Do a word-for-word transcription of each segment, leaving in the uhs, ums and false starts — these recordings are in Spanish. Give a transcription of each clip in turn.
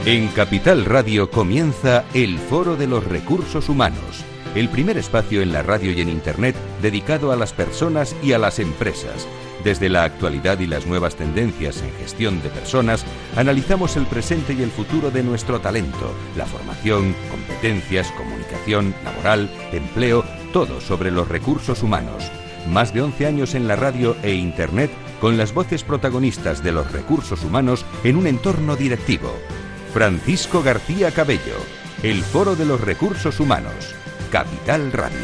En Capital Radio comienza el Foro de los Recursos Humanos, el primer espacio en la radio y en Internet dedicado a las personas y a las empresas. Desde la actualidad y las nuevas tendencias en gestión de personas, analizamos el presente y el futuro de nuestro talento, la formación, competencias, comunicación, laboral, empleo, todo sobre los recursos humanos. Más de once años en la radio e Internet con las voces protagonistas de los recursos humanos en un entorno directivo. Francisco García Cabello, el Foro de los Recursos Humanos, Capital Radio.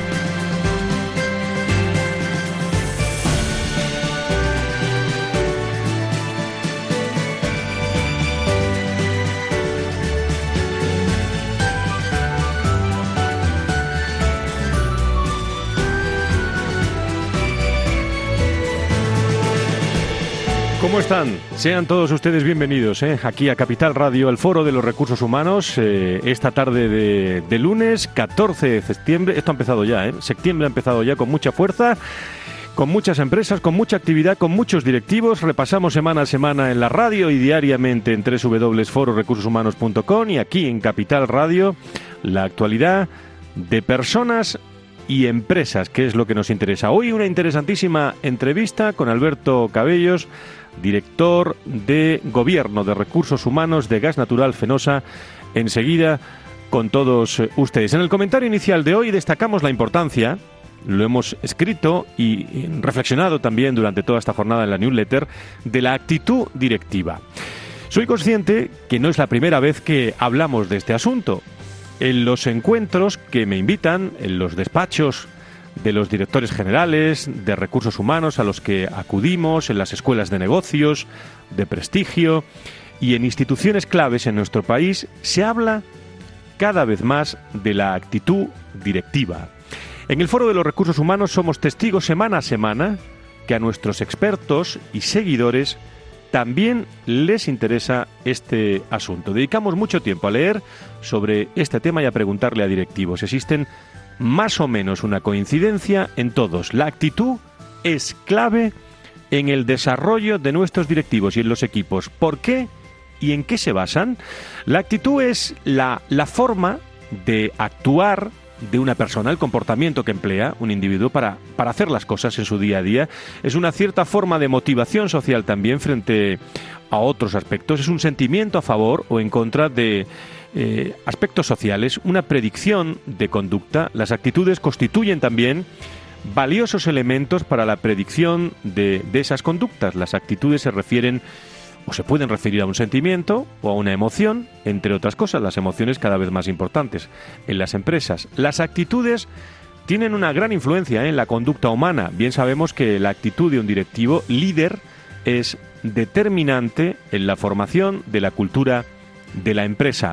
¿Cómo están? Sean todos ustedes bienvenidos ¿eh? aquí a Capital Radio, el Foro de los Recursos Humanos, eh, esta tarde de, de lunes catorce de septiembre. Esto ha empezado ya, ¿eh? Septiembre ha empezado ya con mucha fuerza, con muchas empresas, con mucha actividad, con muchos directivos. Repasamos semana a semana en la radio y diariamente en doble u doble u doble u punto foro recursos humanos punto com y aquí en Capital Radio la actualidad de personas y empresas, que es lo que nos interesa. Hoy una interesantísima entrevista con Alberto Cabellos, director de Gobierno de Recursos Humanos de Gas Natural Fenosa. Enseguida con todos ustedes. En el comentario inicial de hoy destacamos la importancia, lo hemos escrito y reflexionado también durante toda esta jornada en la newsletter, de la actitud directiva. Soy consciente que no es la primera vez que hablamos de este asunto. En los encuentros que me invitan, en los despachos de los directores generales de recursos humanos a los que acudimos, en las escuelas de negocios, de prestigio y en instituciones claves en nuestro país, se habla cada vez más de la actitud directiva. En el Foro de los Recursos Humanos somos testigos semana a semana que a nuestros expertos y seguidores también les interesa este asunto. Dedicamos mucho tiempo a leer sobre este tema y a preguntarle a directivos. Existen más o menos una coincidencia en todos. La actitud es clave en el desarrollo de nuestros directivos y en los equipos. ¿Por qué y en qué se basan? La actitud es la, la forma de actuar de una persona, el comportamiento que emplea un individuo para, para hacer las cosas en su día a día. Es una cierta forma de motivación social también frente a otros aspectos. Es un sentimiento a favor o en contra de eh, aspectos sociales, una predicción de conducta. Las actitudes constituyen también valiosos elementos para la predicción de, de esas conductas. Las actitudes se refieren o se pueden referir a un sentimiento o a una emoción, entre otras cosas, las emociones cada vez más importantes en las empresas. Las actitudes tienen una gran influencia en la conducta humana. Bien sabemos que la actitud de un directivo líder es determinante en la formación de la cultura de la empresa.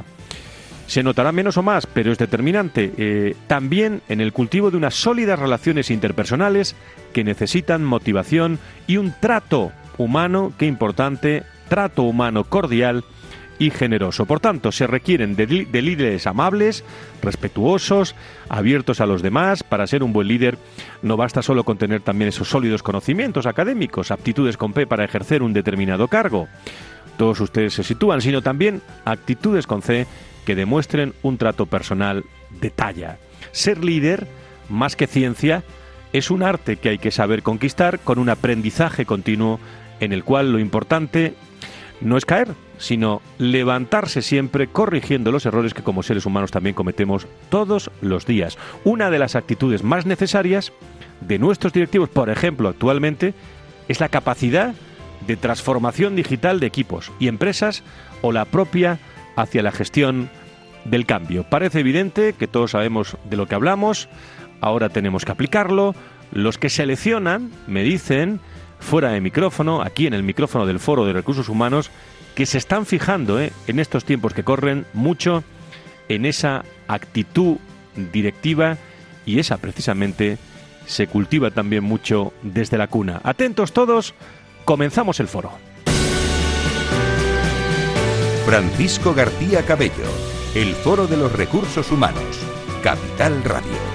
Se notará menos o más, pero es determinante. Eh, también en el cultivo de unas sólidas relaciones interpersonales que necesitan motivación y un trato humano, qué importante, trato humano cordial y generoso. Por tanto, se requieren de, de líderes amables, respetuosos, abiertos a los demás. Para ser un buen líder no basta solo con tener también esos sólidos conocimientos académicos, aptitudes con P para ejercer un determinado cargo. Todos ustedes se sitúan, sino también actitudes con C que demuestren un trato personal de talla. Ser líder, más que ciencia, es un arte que hay que saber conquistar con un aprendizaje continuo en el cual lo importante no es caer, sino levantarse siempre corrigiendo los errores que como seres humanos también cometemos todos los días. Una de las actitudes más necesarias de nuestros directivos, por ejemplo, actualmente, es la capacidad de transformación digital de equipos y empresas o la propia hacia la gestión del cambio. Parece evidente que todos sabemos de lo que hablamos, ahora tenemos que aplicarlo. Los que seleccionan me dicen, fuera de micrófono, aquí en el micrófono del Foro de Recursos Humanos, que se están fijando ¿eh? en estos tiempos que corren mucho en esa actitud directiva y esa precisamente se cultiva también mucho desde la cuna. Atentos todos, comenzamos el foro. Francisco García Cabello, el Foro de los Recursos Humanos, Capital Radio.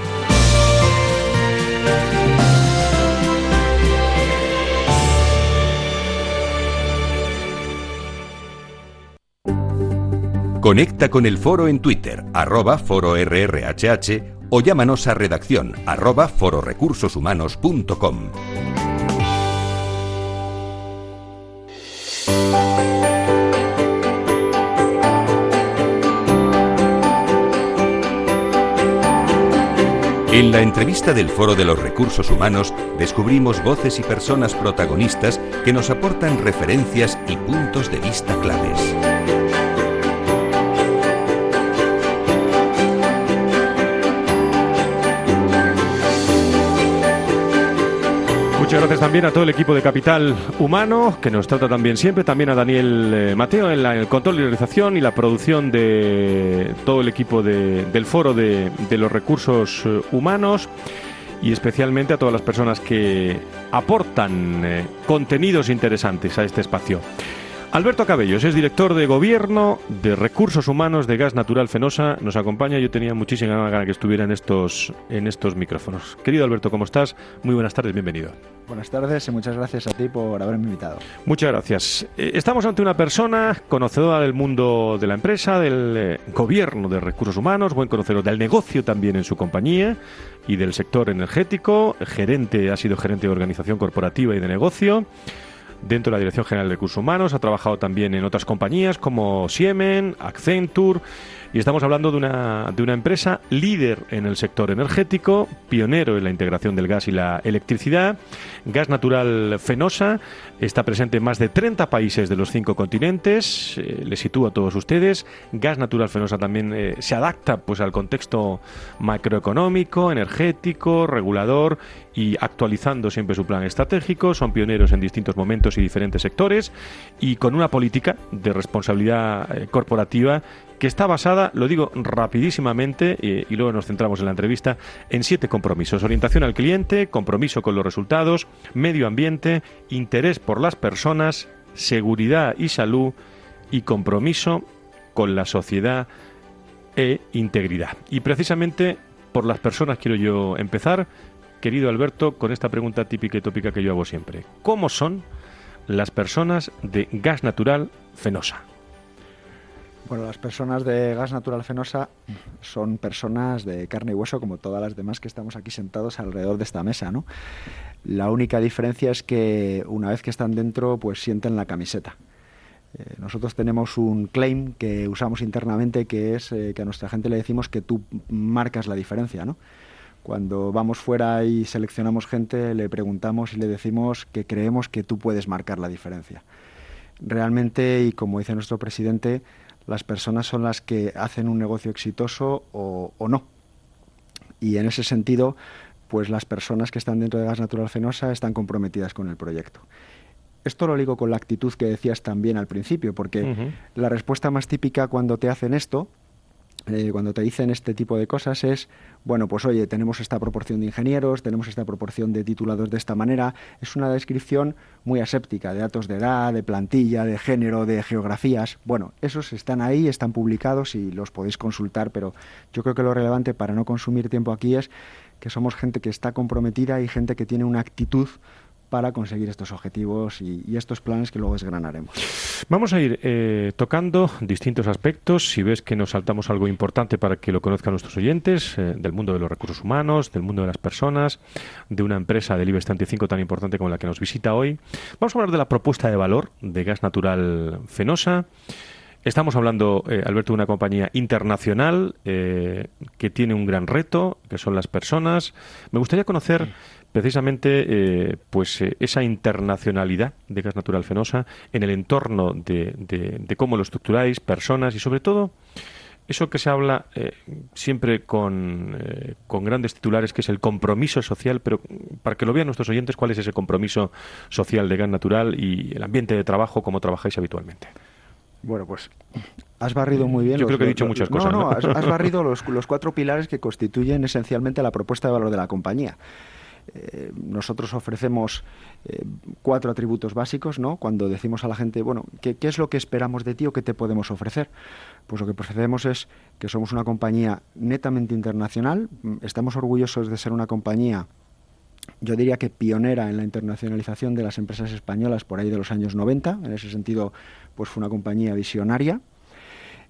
Conecta con el foro en Twitter, arroba foro R R H H, o llámanos a redacción, arroba fororecursoshumanos punto com. En la entrevista del Foro de los Recursos Humanos descubrimos voces y personas protagonistas que nos aportan referencias y puntos de vista claves. Muchas gracias también a todo el equipo de Capital Humano, que nos trata también siempre, también a Daniel eh, Mateo en, la, en el control y realización y la producción de todo el equipo de, del Foro de, de los Recursos Humanos, y especialmente a todas las personas que aportan eh, contenidos interesantes a este espacio. Alberto Cabellos es director de Gobierno de Recursos Humanos de Gas Natural Fenosa. Nos acompaña. Yo tenía muchísima ganas que estuviera en estos, en estos micrófonos. Querido Alberto, ¿cómo estás? Muy buenas tardes, bienvenido. Buenas tardes y muchas gracias a ti por haberme invitado. Muchas gracias. Eh, estamos ante una persona conocedora del mundo de la empresa, del eh, Gobierno de Recursos Humanos, buen conocedor del negocio también en su compañía y del sector energético. Gerente, ha sido gerente de organización corporativa y de negocio dentro de la Dirección General de Recursos Humanos. Ha trabajado también en otras compañías como Siemens, Accenture, y estamos hablando de una, de una empresa líder en el sector energético, pionero en la integración del gas y la electricidad. Gas Natural Fenosa está presente en más de treinta países de los cinco continentes. Eh, les sitúo a todos ustedes. Gas Natural Fenosa también eh, se adapta pues al contexto macroeconómico, energético, regulador, y actualizando siempre su plan estratégico. Son pioneros en distintos momentos y diferentes sectores, y con una política de responsabilidad eh, corporativa que está basada, lo digo rapidísimamente, eh, y luego nos centramos en la entrevista, en siete compromisos: orientación al cliente, compromiso con los resultados, medio ambiente, interés por las personas, seguridad y salud, y compromiso con la sociedad e integridad. Y precisamente por las personas quiero yo empezar, querido Alberto, con esta pregunta típica y tópica que yo hago siempre. ¿Cómo son las personas de Gas Natural Fenosa? Bueno, las personas de Gas Natural Fenosa son personas de carne y hueso, como todas las demás que estamos aquí sentados alrededor de esta mesa, ¿no? La única diferencia es que una vez que están dentro, pues sienten la camiseta. Eh, nosotros tenemos un claim que usamos internamente, que es eh, que a nuestra gente le decimos que tú marcas la diferencia, ¿no? Cuando vamos fuera y seleccionamos gente, le preguntamos y le decimos que creemos que tú puedes marcar la diferencia. Realmente, y como dice nuestro presidente, las personas son las que hacen un negocio exitoso o, o no. Y en ese sentido, pues las personas que están dentro de Gas Natural Fenosa están comprometidas con el proyecto. Esto lo ligo con la actitud que decías también al principio, porque uh-huh. la respuesta más típica cuando te hacen esto, Eh, cuando te dicen este tipo de cosas es, bueno, pues oye, tenemos esta proporción de ingenieros, tenemos esta proporción de titulados de esta manera. Es una descripción muy aséptica de datos de edad, de plantilla, de género, de geografías. Bueno, esos están ahí, están publicados y los podéis consultar, pero yo creo que lo relevante para no consumir tiempo aquí es que somos gente que está comprometida y gente que tiene una actitud para conseguir estos objetivos y, y estos planes que luego desgranaremos. Vamos a ir eh, tocando distintos aspectos. Si ves que nos saltamos algo importante para que lo conozcan nuestros oyentes, eh, del mundo de los recursos humanos, del mundo de las personas, de una empresa del IBEX treinta y cinco tan importante como la que nos visita hoy. Vamos a hablar de la propuesta de valor de Gas Natural Fenosa. Estamos hablando, eh, Alberto, de una compañía internacional eh, que tiene un gran reto, que son las personas. Me gustaría conocer precisamente eh, pues eh, esa internacionalidad de Gas Natural Fenosa en el entorno de, de, de cómo lo estructuráis, personas y sobre todo eso que se habla eh, siempre con, eh, con grandes titulares, que es el compromiso social, pero para que lo vean nuestros oyentes, ¿cuál es ese compromiso social de Gas Natural y el ambiente de trabajo, cómo trabajáis habitualmente? Bueno, pues has barrido muy bien. Yo los, creo que he dicho los, muchas no, cosas. No, no, has, has barrido los, los cuatro pilares que constituyen esencialmente la propuesta de valor de la compañía. Eh, nosotros ofrecemos eh, cuatro atributos básicos, ¿no? Cuando decimos a la gente, bueno, ¿qué, ¿qué es lo que esperamos de ti o qué te podemos ofrecer? Pues lo que ofrecemos es que somos una compañía netamente internacional. Estamos orgullosos de ser una compañía, yo diría que pionera en la internacionalización de las empresas españolas por ahí de los años noventa. En ese sentido, pues fue una compañía visionaria.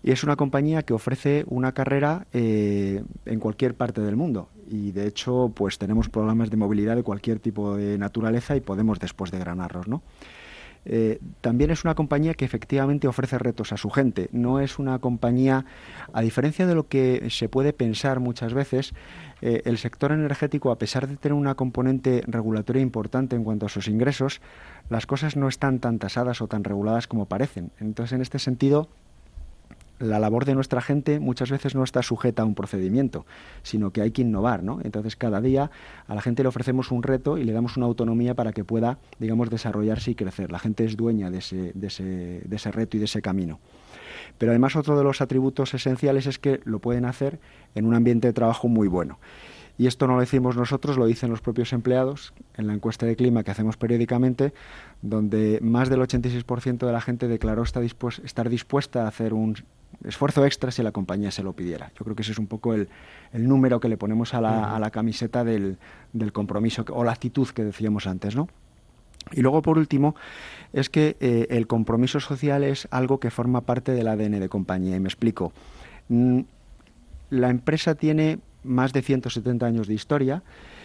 y es una compañía que ofrece una carrera eh, en cualquier parte del mundo. Y de hecho, pues tenemos programas de movilidad de cualquier tipo de naturaleza y podemos después desgranarlos, ¿no? Eh, también es una compañía que efectivamente ofrece retos a su gente. No es una compañía, a diferencia de lo que se puede pensar muchas veces, eh, el sector energético, a pesar de tener una componente regulatoria importante en cuanto a sus ingresos, las cosas no están tan tasadas o tan reguladas como parecen. Entonces, en este sentido, la labor de nuestra gente muchas veces no está sujeta a un procedimiento, sino que hay que innovar, ¿no? Entonces, cada día a la gente le ofrecemos un reto y le damos una autonomía para que pueda, digamos, desarrollarse y crecer. La gente es dueña de ese, de ese, de ese reto y de ese camino. Pero además, otro de los atributos esenciales es que lo pueden hacer en un ambiente de trabajo muy bueno. Y esto no lo decimos nosotros, lo dicen los propios empleados en la encuesta de clima que hacemos periódicamente, donde más del ochenta y seis por ciento de la gente declaró estar dispuesta, estar dispuesta a hacer un esfuerzo extra si la compañía se lo pidiera. Yo creo que ese es un poco el, el número que le ponemos a la, a la camiseta del, del compromiso o la actitud que decíamos antes, ¿no? Y luego, por último, es que eh, el compromiso social es algo que forma parte del A D N de compañía. Y me explico. Mm, la empresa tiene más de ciento setenta años de historia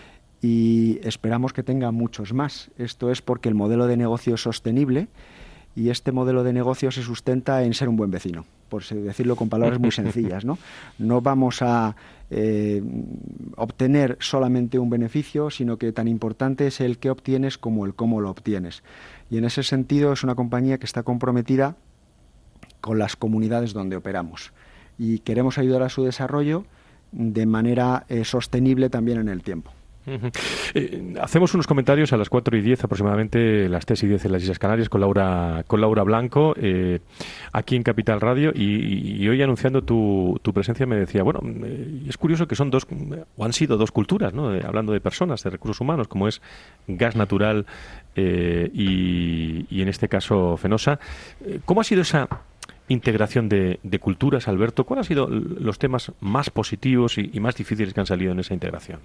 y esperamos que tenga muchos más. Esto es porque el modelo de negocio es sostenible y este modelo de negocio se sustenta en ser un buen vecino, por decirlo con palabras muy sencillas, ¿no? No vamos a eh, obtener solamente un beneficio, sino que tan importante es el que obtienes como el cómo lo obtienes. Y en ese sentido es una compañía que está comprometida con las comunidades donde operamos y queremos ayudar a su desarrollo de manera eh, sostenible también en el tiempo. Uh-huh. Eh, hacemos unos comentarios a las cuatro y diez aproximadamente, las tres y diez en las Islas Canarias, con Laura con Laura Blanco, eh, aquí en Capital Radio, y, y hoy anunciando tu, tu presencia me decía, bueno, eh, es curioso que son dos, o han sido dos culturas, ¿no? Eh, hablando de personas, de recursos humanos, como es gas natural eh, y, y en este caso Fenosa. Eh, ¿Cómo ha sido esa integración de, de culturas, Alberto? ¿Cuáles han sido los temas más positivos y, y más difíciles que han salido en esa integración?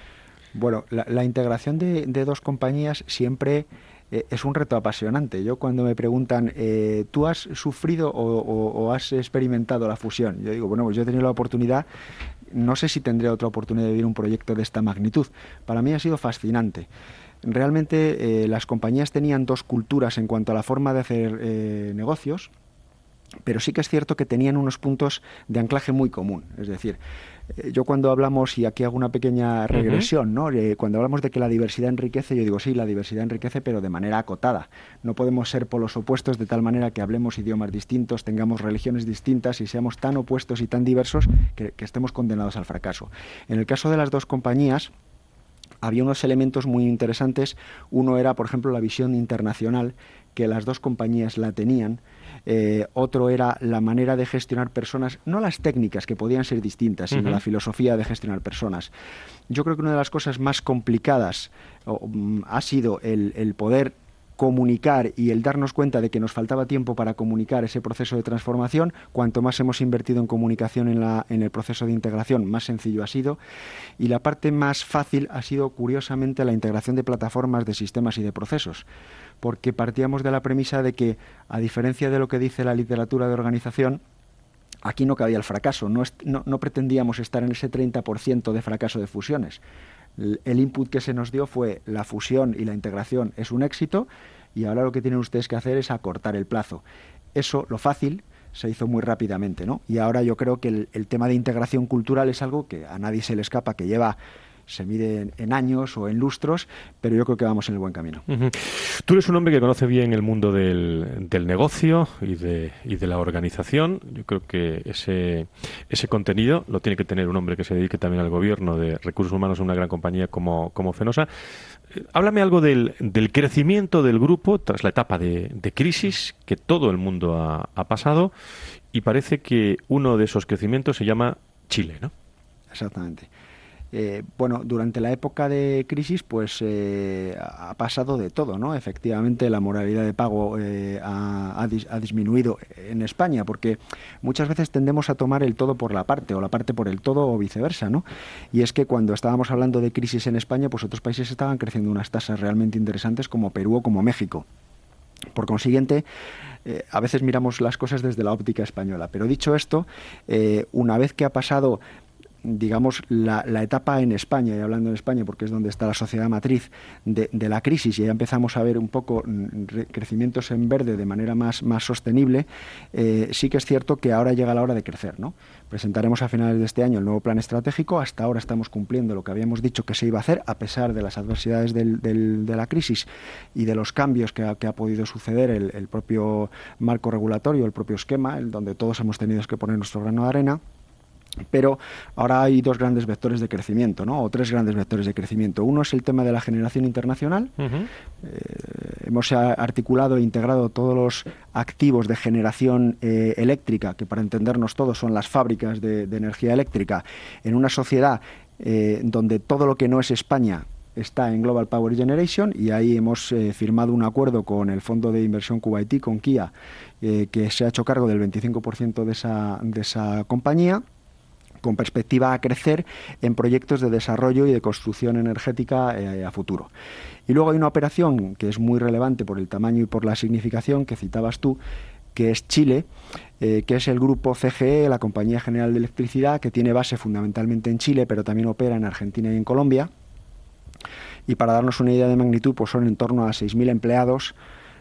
Bueno, la, la integración de, de dos compañías siempre eh, es un reto apasionante. Yo cuando me preguntan, eh, ¿tú has sufrido o, o, o has experimentado la fusión? Yo digo, bueno, pues yo he tenido la oportunidad, no sé si tendré otra oportunidad de vivir un proyecto de esta magnitud. Para mí ha sido fascinante. Realmente eh, las compañías tenían dos culturas en cuanto a la forma de hacer eh, negocios, pero sí que es cierto que tenían unos puntos de anclaje muy común. Es decir, eh, yo cuando hablamos, y aquí hago una pequeña regresión, ¿no? Eh, cuando hablamos de que la diversidad enriquece, yo digo, sí, la diversidad enriquece, pero de manera acotada. No podemos ser polos opuestos de tal manera que hablemos idiomas distintos, tengamos religiones distintas y seamos tan opuestos y tan diversos que, que estemos condenados al fracaso. En el caso de las dos compañías, había unos elementos muy interesantes. Uno era, por ejemplo, la visión internacional, que las dos compañías la tenían. Eh, otro era la manera de gestionar personas, no las técnicas, que podían ser distintas, sino uh-huh. la filosofía de gestionar personas. Yo creo que una de las cosas más complicadas o, um, ha sido el, el poder comunicar y el darnos cuenta de que nos faltaba tiempo para comunicar ese proceso de transformación. Cuanto más hemos invertido en comunicación en, la, en el proceso de integración, más sencillo ha sido. Y la parte más fácil ha sido, curiosamente, la integración de plataformas, de sistemas y de procesos, porque partíamos de la premisa de que, a diferencia de lo que dice la literatura de organización, aquí no cabía el fracaso. No, est- no, no pretendíamos estar en ese treinta por ciento de fracaso de fusiones. El input que se nos dio fue la fusión y la integración es un éxito y ahora lo que tienen ustedes que hacer es acortar el plazo. Eso, lo fácil, se hizo muy rápidamente, ¿no? Y ahora yo creo que el, el tema de integración cultural es algo que a nadie se le escapa, que lleva, se mide en, en años o en lustros, pero yo creo que vamos en el buen camino. Uh-huh. Tú eres un hombre que conoce bien el mundo del, del negocio y de, y de la organización. Yo creo que ese, ese contenido lo tiene que tener un hombre que se dedique también al gobierno de recursos humanos en una gran compañía como, como Fenosa. Eh, háblame algo del, del crecimiento del grupo tras la etapa de, de crisis que todo el mundo ha, ha pasado, y parece que uno de esos crecimientos se llama Chile, ¿no? Exactamente. Eh, bueno, durante la época de crisis, pues eh, ha pasado de todo, ¿no? Efectivamente, la moralidad de pago eh, ha, ha, dis, ha disminuido en España, porque muchas veces tendemos a tomar el todo por la parte, o la parte por el todo, o viceversa, ¿no? Y es que cuando estábamos hablando de crisis en España, pues otros países estaban creciendo unas tasas realmente interesantes, como Perú o como México. Por consiguiente, eh, a veces miramos las cosas desde la óptica española. Pero dicho esto, eh, una vez que ha pasado, digamos, la, la etapa en España, y hablando en España porque es donde está la sociedad matriz de, de la crisis, y ya empezamos a ver un poco re, crecimientos en verde de manera más, más sostenible, eh, sí que es cierto que ahora llega la hora de crecer, ¿no? Presentaremos a finales de este año el nuevo plan estratégico. Hasta ahora estamos cumpliendo lo que habíamos dicho que se iba a hacer, a pesar de las adversidades del, del, de la crisis y de los cambios que ha, que ha podido suceder el, el propio marco regulatorio, el propio esquema, el donde todos hemos tenido que poner nuestro grano de arena. Pero ahora hay dos grandes vectores de crecimiento, ¿no? O tres grandes vectores de crecimiento. Uno es el tema de la generación internacional. Uh-huh. Eh, hemos articulado e integrado todos los activos de generación eh, eléctrica, que para entendernos todos son las fábricas de, de energía eléctrica, en una sociedad eh, donde todo lo que no es España está en Global Power Generation, y ahí hemos eh, firmado un acuerdo con el Fondo de Inversión Kuwaití, con Kia, eh, que se ha hecho cargo del veinticinco por ciento de esa, de esa compañía, con perspectiva a crecer en proyectos de desarrollo y de construcción energética eh, a futuro. Y luego hay una operación que es muy relevante por el tamaño y por la significación que citabas tú, que es Chile, eh, que es el grupo C G E, la Compañía General de Electricidad, que tiene base fundamentalmente en Chile, pero también opera en Argentina y en Colombia. Y para darnos una idea de magnitud, pues son en torno a seis mil empleados,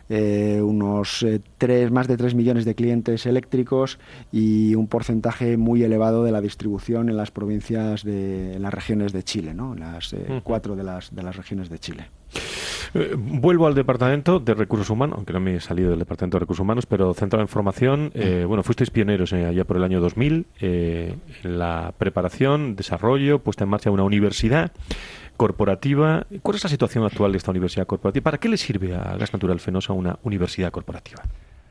Eh, unos eh, tres, más de tres millones de clientes eléctricos y un porcentaje muy elevado de la distribución en las provincias de en las regiones de Chile, ¿no? En las eh, uh-huh. cuatro de las de las regiones de Chile. Eh, vuelvo al Departamento de Recursos Humanos, aunque no me he salido del Departamento de Recursos Humanos, pero centrado en formación. Eh, bueno, fuisteis pioneros eh, allá por el año dos mil eh, en la preparación, desarrollo, puesta en marcha de una universidad corporativa. ¿Cuál es la situación actual de esta universidad corporativa? ¿Para qué le sirve a Gas Natural Fenosa una universidad corporativa?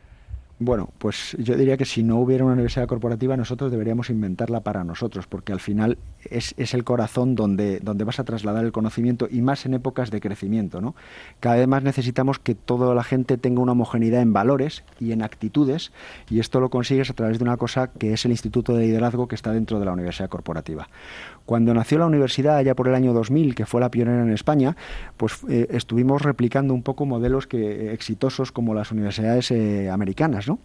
Bueno, pues yo diría que si no hubiera una universidad corporativa, nosotros deberíamos inventarla para nosotros, porque al final es, es el corazón donde, donde vas a trasladar el conocimiento, y más en épocas de crecimiento, ¿no? Cada vez más necesitamos que toda la gente tenga una homogeneidad en valores y en actitudes, y esto lo consigues a través de una cosa que es el Instituto de Liderazgo, que está dentro de la universidad corporativa. Cuando nació la universidad, allá por el año dos mil, que fue la pionera en España, pues eh, estuvimos replicando un poco modelos que exitosos como las universidades eh, americanas, ¿no?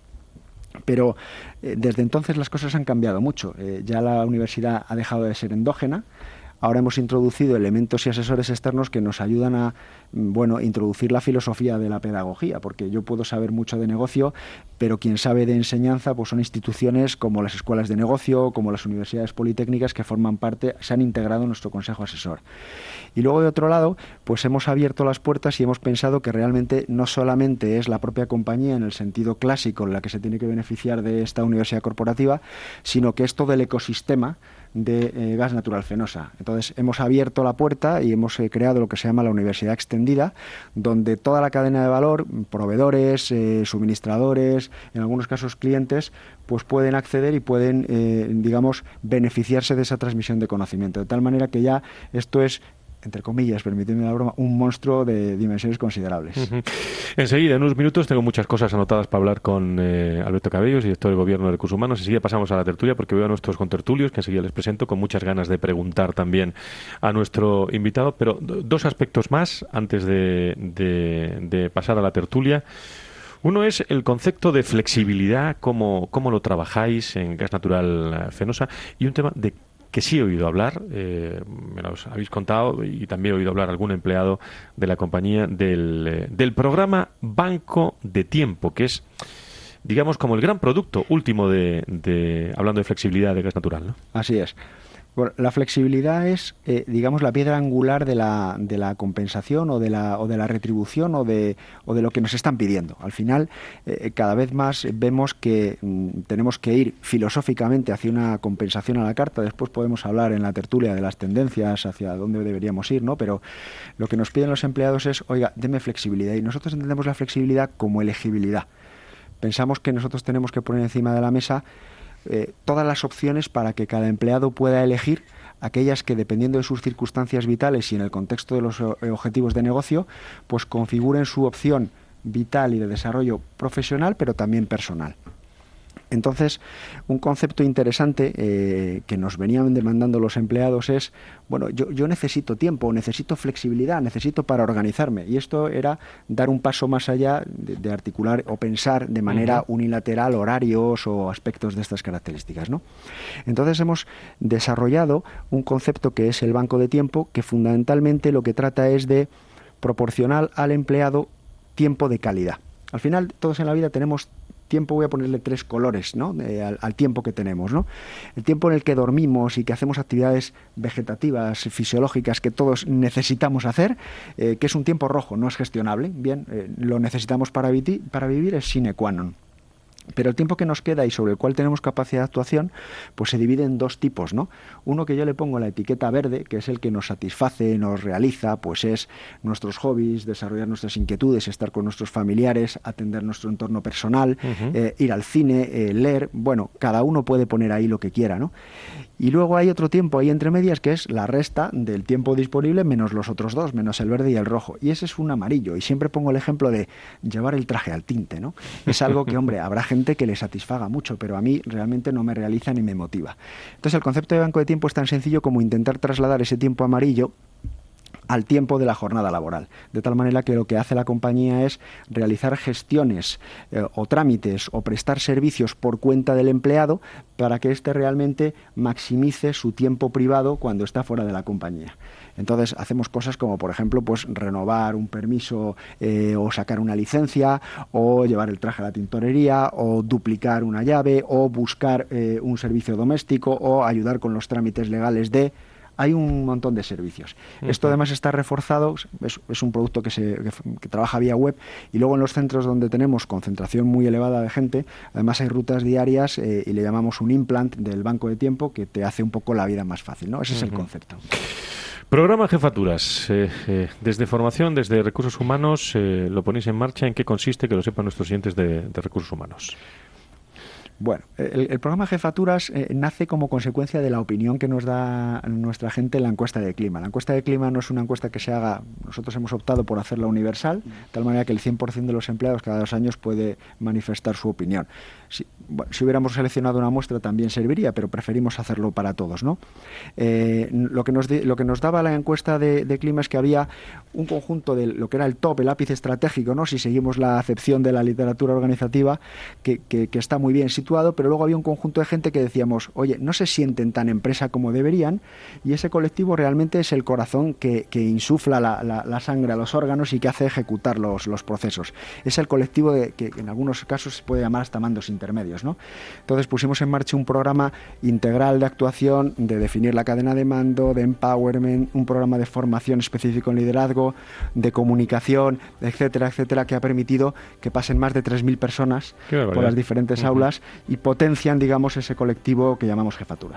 Pero eh, desde entonces las cosas han cambiado mucho. Eh, ya la universidad ha dejado de ser endógena. Ahora hemos introducido elementos y asesores externos que nos ayudan a, bueno, introducir la filosofía de la pedagogía, porque yo puedo saber mucho de negocio, pero quien sabe de enseñanza pues son instituciones como las escuelas de negocio, como las universidades politécnicas, que forman parte, se han integrado en nuestro consejo asesor. Y luego, de otro lado, pues hemos abierto las puertas y hemos pensado que realmente no solamente es la propia compañía en el sentido clásico la que se tiene que beneficiar de esta universidad corporativa, sino que es todo el ecosistema de eh, Gas Natural Fenosa. Entonces hemos abierto la puerta y hemos eh, creado lo que se llama la Universidad Extendida, donde toda la cadena de valor, proveedores, eh, suministradores, en algunos casos clientes, pues pueden acceder y pueden, eh, digamos, beneficiarse de esa transmisión de conocimiento. De tal manera que ya esto es, entre comillas, permitidme la broma, un monstruo de dimensiones considerables. Uh-huh. Enseguida, en unos minutos, tengo muchas cosas anotadas para hablar con eh, Alberto Cabellos, director del Gobierno de Recursos Humanos. Enseguida pasamos a la tertulia, porque veo a nuestros contertulios, que enseguida les presento, con muchas ganas de preguntar también a nuestro invitado. Pero dos aspectos más antes de, de, de pasar a la tertulia. Uno es el concepto de flexibilidad, cómo, cómo lo trabajáis en Gas Natural Fenosa, y un tema de que sí he oído hablar, eh, me lo habéis contado, y también he oído hablar algún empleado de la compañía del, eh, del programa Banco de Tiempo, que es, digamos, como el gran producto último de, de hablando de flexibilidad de Gas Natural, ¿no? Así es. Bueno, la flexibilidad es, eh, digamos, la piedra angular de la, de la compensación o de la, o de la retribución o de, o de lo que nos están pidiendo. Al final, eh, cada vez más vemos que mm, tenemos que ir filosóficamente hacia una compensación a la carta. Después podemos hablar en la tertulia de las tendencias hacia dónde deberíamos ir, ¿no? Pero lo que nos piden los empleados es, oiga, deme flexibilidad. Y nosotros entendemos la flexibilidad como elegibilidad. Pensamos que nosotros tenemos que poner encima de la mesa Eh, todas las opciones para que cada empleado pueda elegir aquellas que, dependiendo de sus circunstancias vitales y en el contexto de los objetivos de negocio, pues configuren su opción vital y de desarrollo profesional, pero también personal. Entonces, un concepto interesante eh, que nos venían demandando los empleados es, bueno, yo, yo necesito tiempo, necesito flexibilidad, necesito para organizarme. Y esto era dar un paso más allá de, de articular o pensar de manera uh-huh. unilateral horarios o aspectos de estas características, ¿no? Entonces hemos desarrollado un concepto que es el banco de tiempo, que fundamentalmente lo que trata es de proporcionar al empleado tiempo de calidad. Al final, todos en la vida tenemos tiempo, voy a ponerle tres colores, ¿no? Eh, al, al tiempo que tenemos, ¿no? El tiempo en el que dormimos y que hacemos actividades vegetativas, fisiológicas que todos necesitamos hacer, eh, que es un tiempo rojo, no es gestionable, bien, eh, lo necesitamos para, viti- para vivir, es sine qua non. Pero el tiempo que nos queda y sobre el cual tenemos capacidad de actuación, pues se divide en dos tipos, ¿no? Uno que yo le pongo la etiqueta verde, que es el que nos satisface, nos realiza, pues es nuestros hobbies, desarrollar nuestras inquietudes, estar con nuestros familiares, atender nuestro entorno personal, uh-huh. eh, ir al cine, eh, leer, bueno, cada uno puede poner ahí lo que quiera, ¿no? Y luego hay otro tiempo ahí entre medias que es la resta del tiempo disponible menos los otros dos, menos el verde y el rojo. Y ese es un amarillo. Y siempre pongo el ejemplo de llevar el traje al tinte, ¿no? Es algo que, hombre, habrá gente que le satisfaga mucho, pero a mí realmente no me realiza ni me motiva. Entonces el concepto de banco de tiempo es tan sencillo como intentar trasladar ese tiempo amarillo al tiempo de la jornada laboral, de tal manera que lo que hace la compañía es realizar gestiones eh, o trámites o prestar servicios por cuenta del empleado para que éste realmente maximice su tiempo privado cuando está fuera de la compañía. Entonces hacemos cosas como, por ejemplo, pues renovar un permiso eh, o sacar una licencia, o llevar el traje a la tintorería, o duplicar una llave, o buscar eh, un servicio doméstico, o ayudar con los trámites legales de... Hay un montón de servicios. Uh-huh. Esto además está reforzado, es, es un producto que, se, que, que trabaja vía web, y luego en los centros donde tenemos concentración muy elevada de gente, además hay rutas diarias eh, y le llamamos un implant del banco de tiempo que te hace un poco la vida más fácil, ¿no? Ese uh-huh. es el concepto. Programa Jefaturas. Eh, eh, desde formación, desde recursos humanos, eh, lo ponéis en marcha. ¿En qué consiste? Que lo sepan nuestros oyentes de, de recursos humanos. Bueno, el, el programa Jefaturas eh, nace como consecuencia de la opinión que nos da nuestra gente en la encuesta de clima. La encuesta de clima no es una encuesta que se haga, nosotros hemos optado por hacerla universal, de tal manera que el cien por ciento de los empleados cada dos años puede manifestar su opinión. Si, bueno, si hubiéramos seleccionado una muestra también serviría, pero preferimos hacerlo para todos, ¿no? Eh, lo, que nos di, lo que nos daba la encuesta de, de clima es que había un conjunto de lo que era el top, el ápice estratégico, ¿no? Si seguimos la acepción de la literatura organizativa, que, que, que está muy bien situado, pero luego había un conjunto de gente que decíamos, oye, no se sienten tan empresa como deberían, y ese colectivo realmente es el corazón que, que insufla la, la, la sangre a los órganos y que hace ejecutar los, los procesos. Es el colectivo de, que en algunos casos se puede llamar hasta mandos intermedios, ¿no? Entonces pusimos en marcha un programa integral de actuación, de definir la cadena de mando, de empowerment, un programa de formación específico en liderazgo, de comunicación, etcétera, etcétera, que ha permitido que pasen más de tres mil personas por las diferentes uh-huh. aulas y potencian, digamos, ese colectivo que llamamos Jefaturas.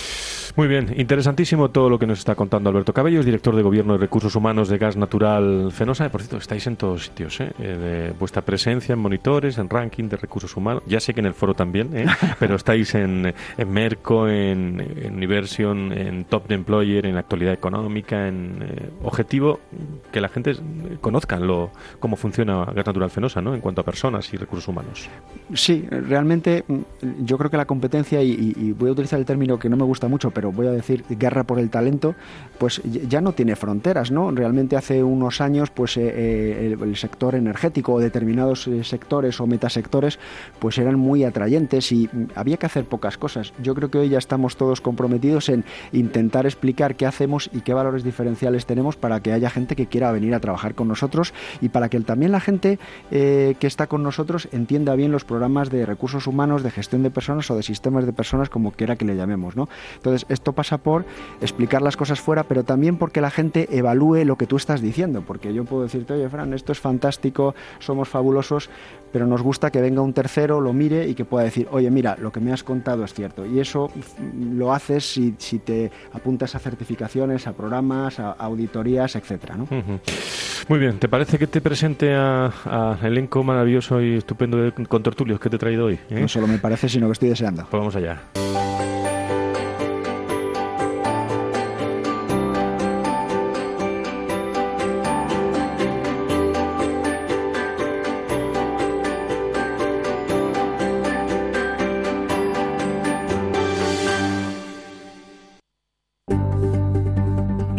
Muy bien, interesantísimo todo lo que nos está contando Alberto Cabellos, director de Gobierno y Recursos Humanos de Gas Natural Fenosa. Por cierto, estáis en todos sitios, ¿eh? De vuestra presencia en monitores, en ranking de recursos humanos. Ya sé que en el foro también, ¿eh? Pero estáis en, en Merco, en, en Universion, en Top Employer, en Actualidad Económica, en eh, Objetivo, que la gente conozca lo, cómo funciona Gas Natural Fenosa, ¿no? En cuanto a personas y recursos humanos. Sí, realmente yo creo que la competencia, y, y voy a utilizar el término que no me gusta mucho, pero voy a decir guerra por el talento, pues ya no tiene fronteras, ¿no? Realmente hace unos años, pues eh, el, el sector energético o determinados eh, sectores o metasectores, pues eran muy atrayentes y había que hacer pocas cosas. Yo creo que hoy ya estamos todos comprometidos en intentar explicar qué hacemos y qué valores diferenciales tenemos para que haya gente que quiera venir a trabajar con nosotros y para que también la gente eh, que está con nosotros entienda bien los programas de recursos humanos, de gestión de personas o de sistemas de personas, como quiera que le llamemos, ¿no? Entonces, esto pasa por explicar las cosas fuera, pero también porque la gente evalúe lo que tú estás diciendo, porque yo puedo decirte, oye, Fran, esto es fantástico, somos fabulosos, pero nos gusta que venga un tercero, lo mire y que pueda decir, oye, mira, lo que me has contado es cierto. Y eso lo haces si, si te apuntas a certificaciones, a programas, a auditorías, etcétera, ¿no? Uh-huh. Muy bien, ¿te parece que te presente a, a elenco maravilloso y estupendo de contertulios que te he traído hoy? ¿eh? No solo me parece, sino que estoy deseando. Pues vamos allá.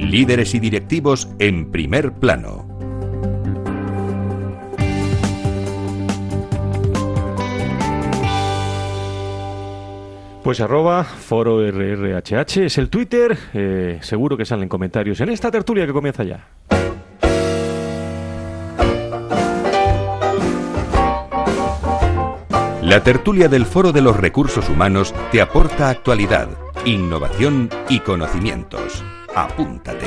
Líderes y directivos en primer plano. Pues arroba foro R R H H es el Twitter, eh, seguro que salen comentarios en esta tertulia que comienza ya. La tertulia del Foro de los Recursos Humanos te aporta actualidad, innovación y conocimientos. Apúntate.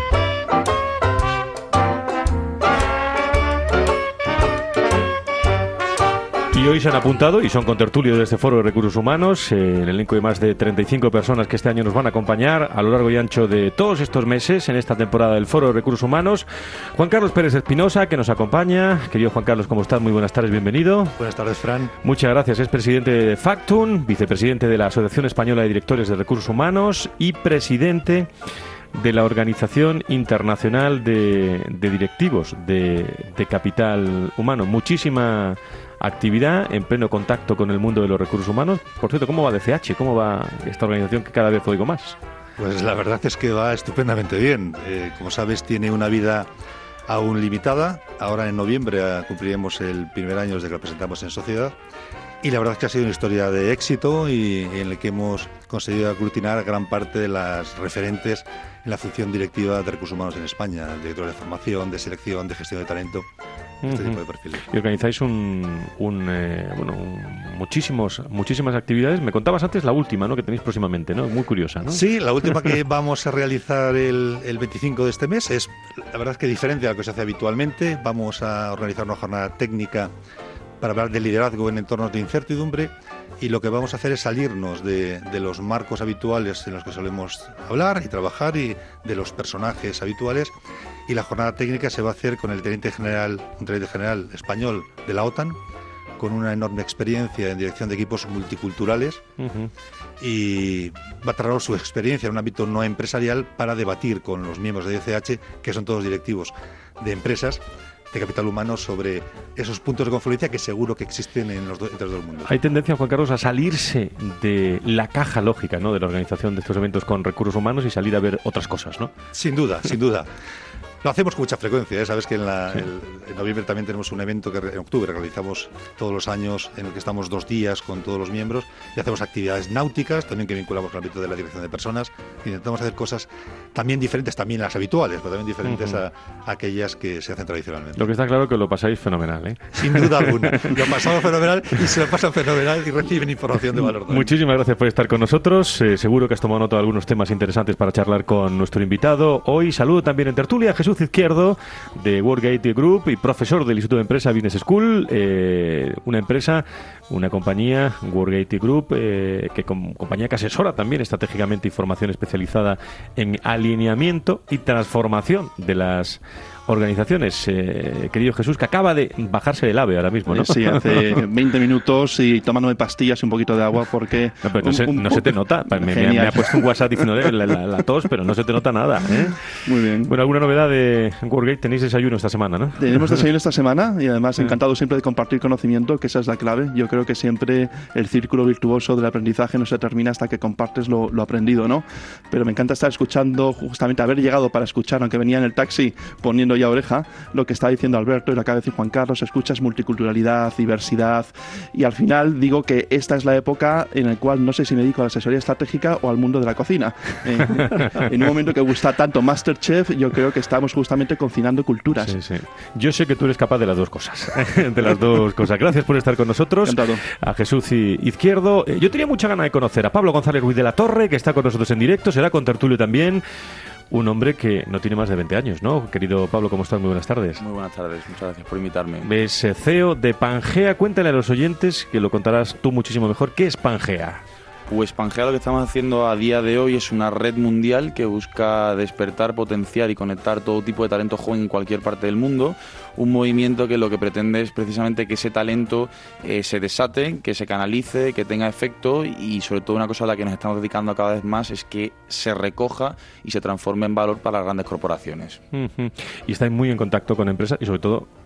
Y hoy se han apuntado y son contertulios de este Foro de Recursos Humanos, eh, en el elenco de más de treinta y cinco personas que este año nos van a acompañar a lo largo y ancho de todos estos meses en esta temporada del Foro de Recursos Humanos. Juan Carlos Pérez Espinosa, que nos acompaña. Querido Juan Carlos, ¿cómo estás? Muy buenas tardes, bienvenido. Buenas tardes, Fran. Muchas gracias. Es presidente de Factum, vicepresidente de la Asociación Española de Directores de Recursos Humanos y presidente de la Organización Internacional de, de Directivos de, de Capital Humano. Muchísima actividad en pleno contacto con el mundo de los recursos humanos. Por cierto, ¿cómo va D C H? ¿Cómo va esta organización que cada vez oigo más? Pues la verdad es que va estupendamente bien. Eh, como sabes, tiene una vida aún limitada. Ahora en noviembre cumpliremos el primer año desde que la presentamos en sociedad. Y la verdad es que ha sido una historia de éxito y en la que hemos conseguido aglutinar gran parte de las referentes en la función directiva de recursos humanos en España, directores de formación, de selección, de gestión de talento, este uh-huh. tipo de perfiles. Y organizáis un, un, eh, bueno, un, muchísimos, muchísimas actividades. Me contabas antes la última, ¿no?, que tenéis próximamente, ¿no? Muy curiosa, ¿no? Sí, la última que vamos a realizar el, el veinticinco de este mes es, la verdad es que diferente a lo que se hace habitualmente. Vamos a organizar una jornada técnica para hablar de liderazgo en entornos de incertidumbre, y lo que vamos a hacer es salirnos de, de los marcos habituales en los que solemos hablar y trabajar y de los personajes habituales, y la jornada técnica se va a hacer con el teniente general, un teniente general español de la OTAN, con una enorme experiencia en dirección de equipos multiculturales, uh-huh. y va a traer su experiencia en un ámbito no empresarial para debatir con los miembros de D C H, que son todos directivos de empresas de capital humano, sobre esos puntos de confluencia que seguro que existen en los, do, entre los dos mundos. Hay tendencia, Juan Carlos, a salirse de la caja lógica, ¿no?, de la organización de estos eventos con recursos humanos y salir a ver otras cosas, ¿no? Sin duda, sin duda. Lo hacemos con mucha frecuencia, ¿eh? Sabes que en, la, sí. el, en noviembre también tenemos un evento que en octubre realizamos todos los años, en el que estamos dos días con todos los miembros y hacemos actividades náuticas, también que vinculamos con el ámbito de la dirección de personas. Intentamos hacer cosas también diferentes, también las habituales, pero también diferentes uh-huh. a, a aquellas que se hacen tradicionalmente. Lo que está claro que lo pasáis fenomenal, ¿eh? Sin duda alguna. Lo pasamos fenomenal y se lo pasan fenomenal y reciben información de valor también. Muchísimas gracias por estar con nosotros. Eh, seguro que has tomado nota de algunos temas interesantes para charlar con nuestro invitado. Hoy saludo también en tertulia a Jesús Izquierdo, de Workgate Group y profesor del Instituto de Empresa Business School, eh, una empresa, una compañía, Workgate Group, eh, que com- compañía que asesora también estratégicamente y formación especializada en alineamiento y transformación de las organizaciones. Eh, querido Jesús, que acaba de bajarse del AVE ahora mismo, ¿no? Sí, hace veinte minutos y tomándome pastillas y un poquito de agua porque... No, pero no, un, se, un, no se te nota. Me, me, me ha puesto un WhatsApp diciendo la, la, la tos, pero no se te nota nada, ¿eh? Muy bien. Bueno, ¿alguna novedad de Workgate? Tenéis desayuno esta semana, ¿no? Tenemos desayuno esta semana y además encantado siempre de compartir conocimiento, que esa es la clave. Yo creo que siempre el círculo virtuoso del aprendizaje no se termina hasta que compartes lo, lo aprendido, ¿no? Pero me encanta estar escuchando, justamente haber llegado para escuchar, aunque venía en el taxi poniendo ya oreja, lo que está diciendo Alberto y lo que acaba de decir Juan Carlos. Escuchas multiculturalidad, diversidad, y al final digo que esta es la época en la cual no sé si me dedico a la asesoría estratégica o al mundo de la cocina. En, en un momento que gusta tanto Masterchef, yo creo que estamos justamente cocinando culturas. Sí, sí. Yo sé que tú eres capaz de las dos cosas. De las dos cosas. Gracias por estar con nosotros. Encantado. A Jesús Izquierdo. Yo tenía mucha gana de conocer a Pablo González Ruiz de la Torre, que está con nosotros en directo, será contertulio también. Un hombre que no tiene más de veinte años, ¿no? Querido Pablo, ¿cómo estás? Muy buenas tardes. Muy buenas tardes, muchas gracias por invitarme. Es C E O de Pangea. Cuéntale a los oyentes, que lo contarás tú muchísimo mejor, ¿qué es Pangea? Pues Pangea, lo que estamos haciendo a día de hoy es una red mundial que busca despertar, potenciar y conectar todo tipo de talento joven en cualquier parte del mundo. Un movimiento que lo que pretende es precisamente que ese talento eh, se desate, que se canalice, que tenga efecto, y sobre todo una cosa a la que nos estamos dedicando cada vez más es que se recoja y se transforme en valor para las grandes corporaciones. Uh-huh. Y estáis muy en contacto con empresas y sobre todo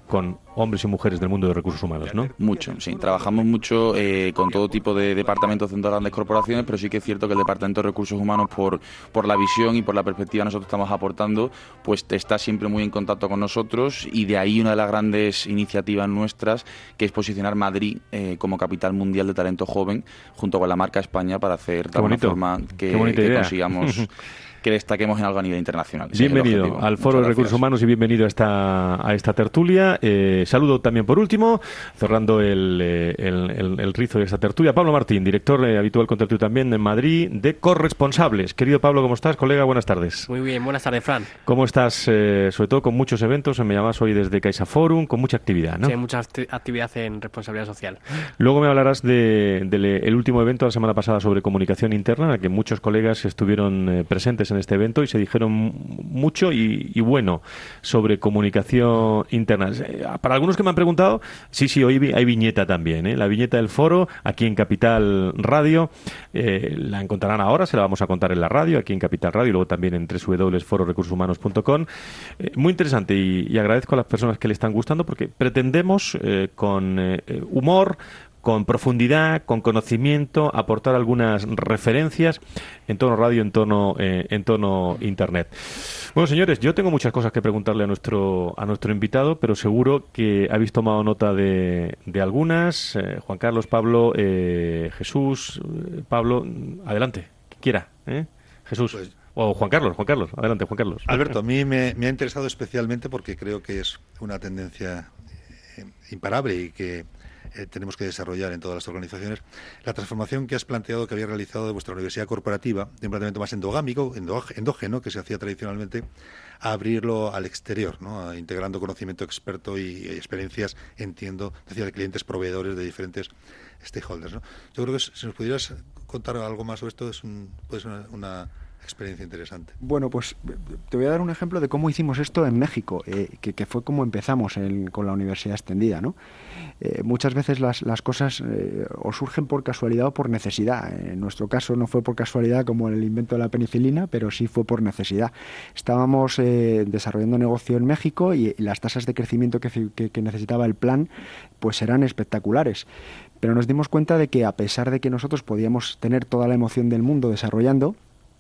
con hombres y mujeres del mundo de recursos humanos, ¿no? Mucho, sí. Trabajamos mucho eh, con todo tipo de departamentos dentro de grandes corporaciones, pero sí que es cierto que el Departamento de Recursos Humanos, por, por la visión y por la perspectiva que nosotros estamos aportando, pues está siempre muy en contacto con nosotros, y de ahí una de las grandes iniciativas nuestras, que es posicionar Madrid eh, como capital mundial de talento joven, junto con la marca España, para hacer de alguna forma que, que consigamos que destaquemos en algo a nivel internacional. Bienvenido al Foro de Recursos Humanos y bienvenido a esta, a esta tertulia. Eh, saludo también por último, cerrando el, el, el, el rizo de esta tertulia, Pablo Martín, director eh, habitual con Tertulia también en Madrid, de Corresponsables. Querido Pablo, ¿cómo estás, colega? Buenas tardes. Muy bien, buenas tardes, Fran. ¿Cómo estás? Eh, sobre todo con muchos eventos, me llamas hoy desde Caixa Forum, con mucha actividad, ¿no? Sí, hay mucha acti- actividad en responsabilidad social. Luego me hablarás del de, de el último evento la semana pasada sobre comunicación interna, en el que muchos colegas estuvieron eh, presentes en este evento y se dijeron mucho y, y bueno sobre comunicación interna. Para algunos que me han preguntado, sí, sí, hoy hay viñeta también, ¿eh? La viñeta del foro, aquí en Capital Radio, eh, la encontrarán ahora, se la vamos a contar en la radio, aquí en Capital Radio, y luego también en doble u doble u doble u punto foro recursos humanos punto com. Eh, muy interesante, y, y agradezco a las personas que le están gustando, porque pretendemos eh, con eh, humor, con profundidad, con conocimiento, aportar algunas referencias en tono radio, en tono, eh, en tono internet. Bueno, señores, yo tengo muchas cosas que preguntarle a nuestro a nuestro invitado, pero seguro que habéis tomado nota de, de algunas. Eh, Juan Carlos, Pablo, eh, Jesús, eh, Pablo, adelante, quien quiera, ¿eh? Jesús. Pues, o Juan Carlos, Juan Carlos, adelante, Juan Carlos. Alberto, a mí me, me ha interesado especialmente porque creo que es una tendencia eh, imparable y que Eh, tenemos que desarrollar en todas las organizaciones, la transformación que has planteado, que había realizado de vuestra universidad corporativa, de un planteamiento más endogámico, endógeno, que se hacía tradicionalmente, a abrirlo al exterior, ¿no? Integrando conocimiento experto y, y experiencias, entiendo, decía, de clientes, proveedores, de diferentes stakeholders, ¿no? Yo creo que si nos pudieras contar algo más sobre esto, es un, pues una, una experiencia interesante. Bueno, pues te voy a dar un ejemplo de cómo hicimos esto en México, eh, que, que fue como empezamos en, con la universidad extendida, ¿no? Eh, muchas veces las, las cosas eh, o surgen por casualidad o por necesidad. En nuestro caso no fue por casualidad como el invento de la penicilina, pero sí fue por necesidad. Estábamos eh, desarrollando negocio en México y, y las tasas de crecimiento que, que, que necesitaba el plan pues eran espectaculares. Pero nos dimos cuenta de que, a pesar de que nosotros podíamos tener toda la emoción del mundo desarrollando,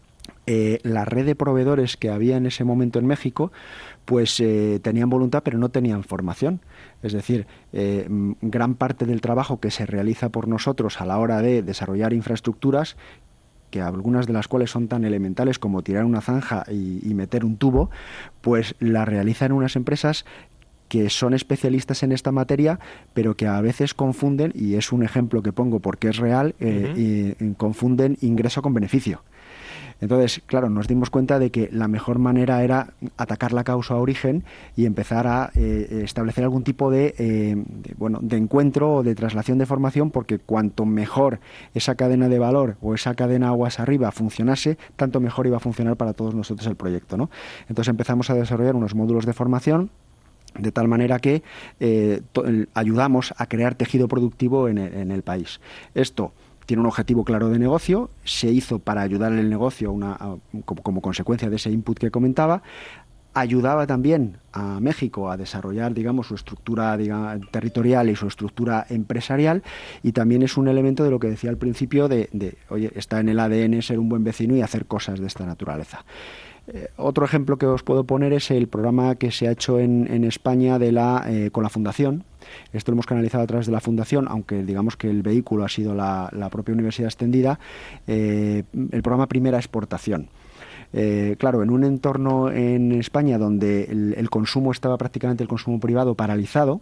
Eh, la red de proveedores que había en ese momento en México pues eh, tenían voluntad pero no tenían formación. Es decir, eh, gran parte del trabajo que se realiza por nosotros a la hora de desarrollar infraestructuras, que algunas de las cuales son tan elementales como tirar una zanja y, y meter un tubo, pues la realizan unas empresas que son especialistas en esta materia, pero que a veces confunden, y es un ejemplo que pongo porque es real, eh, uh-huh. y, y confunden ingreso con beneficio. Entonces, claro, nos dimos cuenta de que la mejor manera era atacar la causa a origen y empezar a eh, establecer algún tipo de, eh, de, bueno, de encuentro o de traslación de formación, porque cuanto mejor esa cadena de valor o esa cadena aguas arriba funcionase, tanto mejor iba a funcionar para todos nosotros el proyecto, ¿no? Entonces empezamos a desarrollar unos módulos de formación de tal manera que eh, to- ayudamos a crear tejido productivo en el, en el país. Esto tiene un objetivo claro de negocio, se hizo para ayudar al negocio una, a, como, como consecuencia de ese input que comentaba. Ayudaba también a México a desarrollar, digamos, su estructura digamos, territorial y su estructura empresarial, y también es un elemento de lo que decía al principio de, de oye, está en el A D N ser un buen vecino y hacer cosas de esta naturaleza. Eh, otro ejemplo que os puedo poner es el programa que se ha hecho en, en España de la, eh, con la Fundación. Esto lo hemos canalizado a través de la Fundación, aunque digamos que el vehículo ha sido la, la propia Universidad Extendida, eh, el programa Primera Exportación. Eh, claro, en un entorno en España donde el, el consumo estaba prácticamente, el consumo privado, paralizado,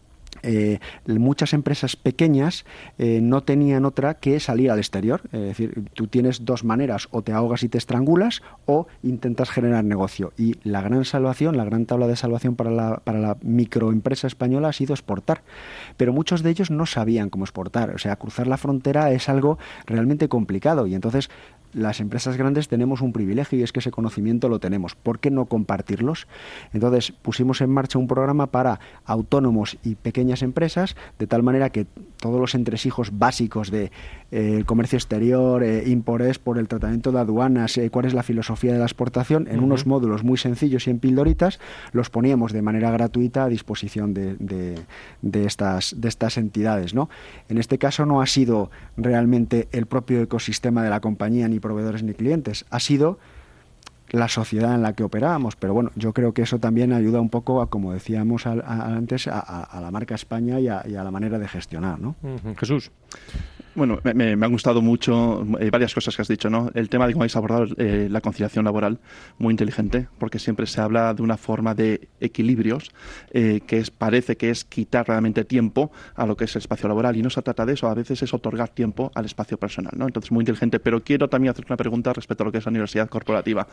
Eh, muchas empresas pequeñas eh, no tenían otra que salir al exterior. Es decir, tú tienes dos maneras: o te ahogas y te estrangulas, o intentas generar negocio. Y la gran salvación, la gran tabla de salvación para la, para la microempresa española ha sido exportar. Pero muchos de ellos no sabían cómo exportar. O sea, cruzar la frontera es algo realmente complicado, y entonces las empresas grandes tenemos un privilegio, y es que ese conocimiento lo tenemos. ¿Por qué no compartirlos? Entonces pusimos en marcha un programa para autónomos y pequeñas empresas, de tal manera que todos los entresijos básicos de eh, el comercio exterior, eh, import-export, el tratamiento de aduanas, eh, cuál es la filosofía de la exportación, en uh-huh. unos módulos muy sencillos y en pildoritas, los poníamos de manera gratuita a disposición de, de, de, estas, de estas entidades, ¿no? En este caso no ha sido realmente el propio ecosistema de la compañía, ni proveedores ni clientes, ha sido la sociedad en la que operábamos, pero bueno, yo creo que eso también ayuda un poco a, como decíamos a, a, antes, a, a la marca España y a, y a la manera de gestionar, ¿no? Uh-huh. Jesús. Bueno, me, me han gustado mucho eh, varias cosas que has dicho, ¿no? El tema de cómo habéis abordado eh, la conciliación laboral, muy inteligente, porque siempre se habla de una forma de equilibrios, eh, que es, parece que es quitar realmente tiempo a lo que es el espacio laboral, y no se trata de eso, a veces es otorgar tiempo al espacio personal, ¿no? Entonces, muy inteligente, pero quiero también hacer una pregunta respecto a lo que es la universidad corporativa.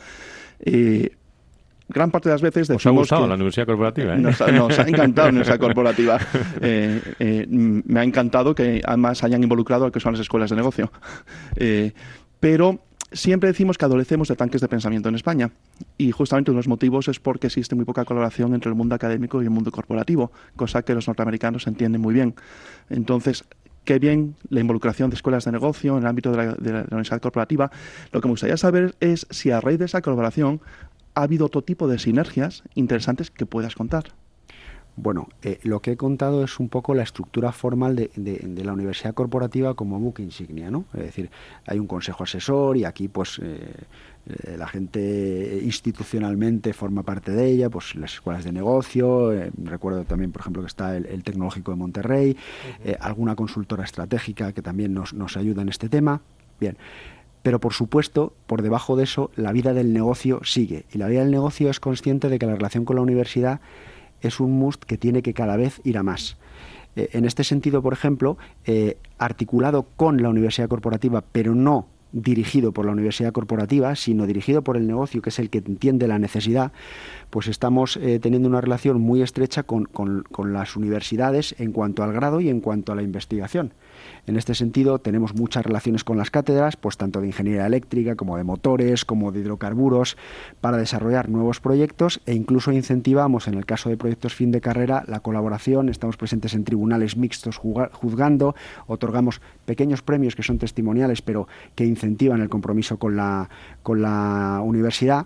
Eh, gran parte de las veces decimos... ¿Os ha gustado que la universidad corporativa? ¿eh? Nos, ha, nos ha encantado la universidad corporativa. Eh, eh, me ha encantado que además hayan involucrado a lo que son las escuelas de negocio. Eh, pero siempre decimos que adolecemos de tanques de pensamiento en España. Y justamente uno de los motivos es porque existe muy poca colaboración entre el mundo académico y el mundo corporativo, cosa que los norteamericanos entienden muy bien. Entonces, qué bien la involucración de escuelas de negocio en el ámbito de la, de la universidad corporativa. Lo que me gustaría saber es si a raíz de esa colaboración ha habido otro tipo de sinergias interesantes que puedas contar. Bueno, eh, lo que he contado es un poco la estructura formal de, de, de la universidad corporativa como buque insignia, ¿no? Es decir, hay un consejo asesor y aquí pues eh, eh, la gente institucionalmente forma parte de ella, pues las escuelas de negocio, eh, recuerdo también, por ejemplo, que está el, el Tecnológico de Monterrey, uh-huh. eh, alguna consultora estratégica que también nos, nos ayuda en este tema. Bien. Pero, por supuesto, por debajo de eso, la vida del negocio sigue. Y la vida del negocio es consciente de que la relación con la universidad es un must que tiene que cada vez ir a más. Eh, en este sentido, por ejemplo, eh, articulado con la universidad corporativa, pero no dirigido por la universidad corporativa, sino dirigido por el negocio, que es el que entiende la necesidad, pues estamos eh, teniendo una relación muy estrecha con, con, con las universidades en cuanto al grado y en cuanto a la investigación. En este sentido, tenemos muchas relaciones con las cátedras, pues tanto de ingeniería eléctrica como de motores, como de hidrocarburos, para desarrollar nuevos proyectos, e incluso incentivamos, en el caso de proyectos fin de carrera, la colaboración. Estamos presentes en tribunales mixtos juzgando, otorgamos pequeños premios que son testimoniales, pero que incentivan el compromiso con la, con la universidad.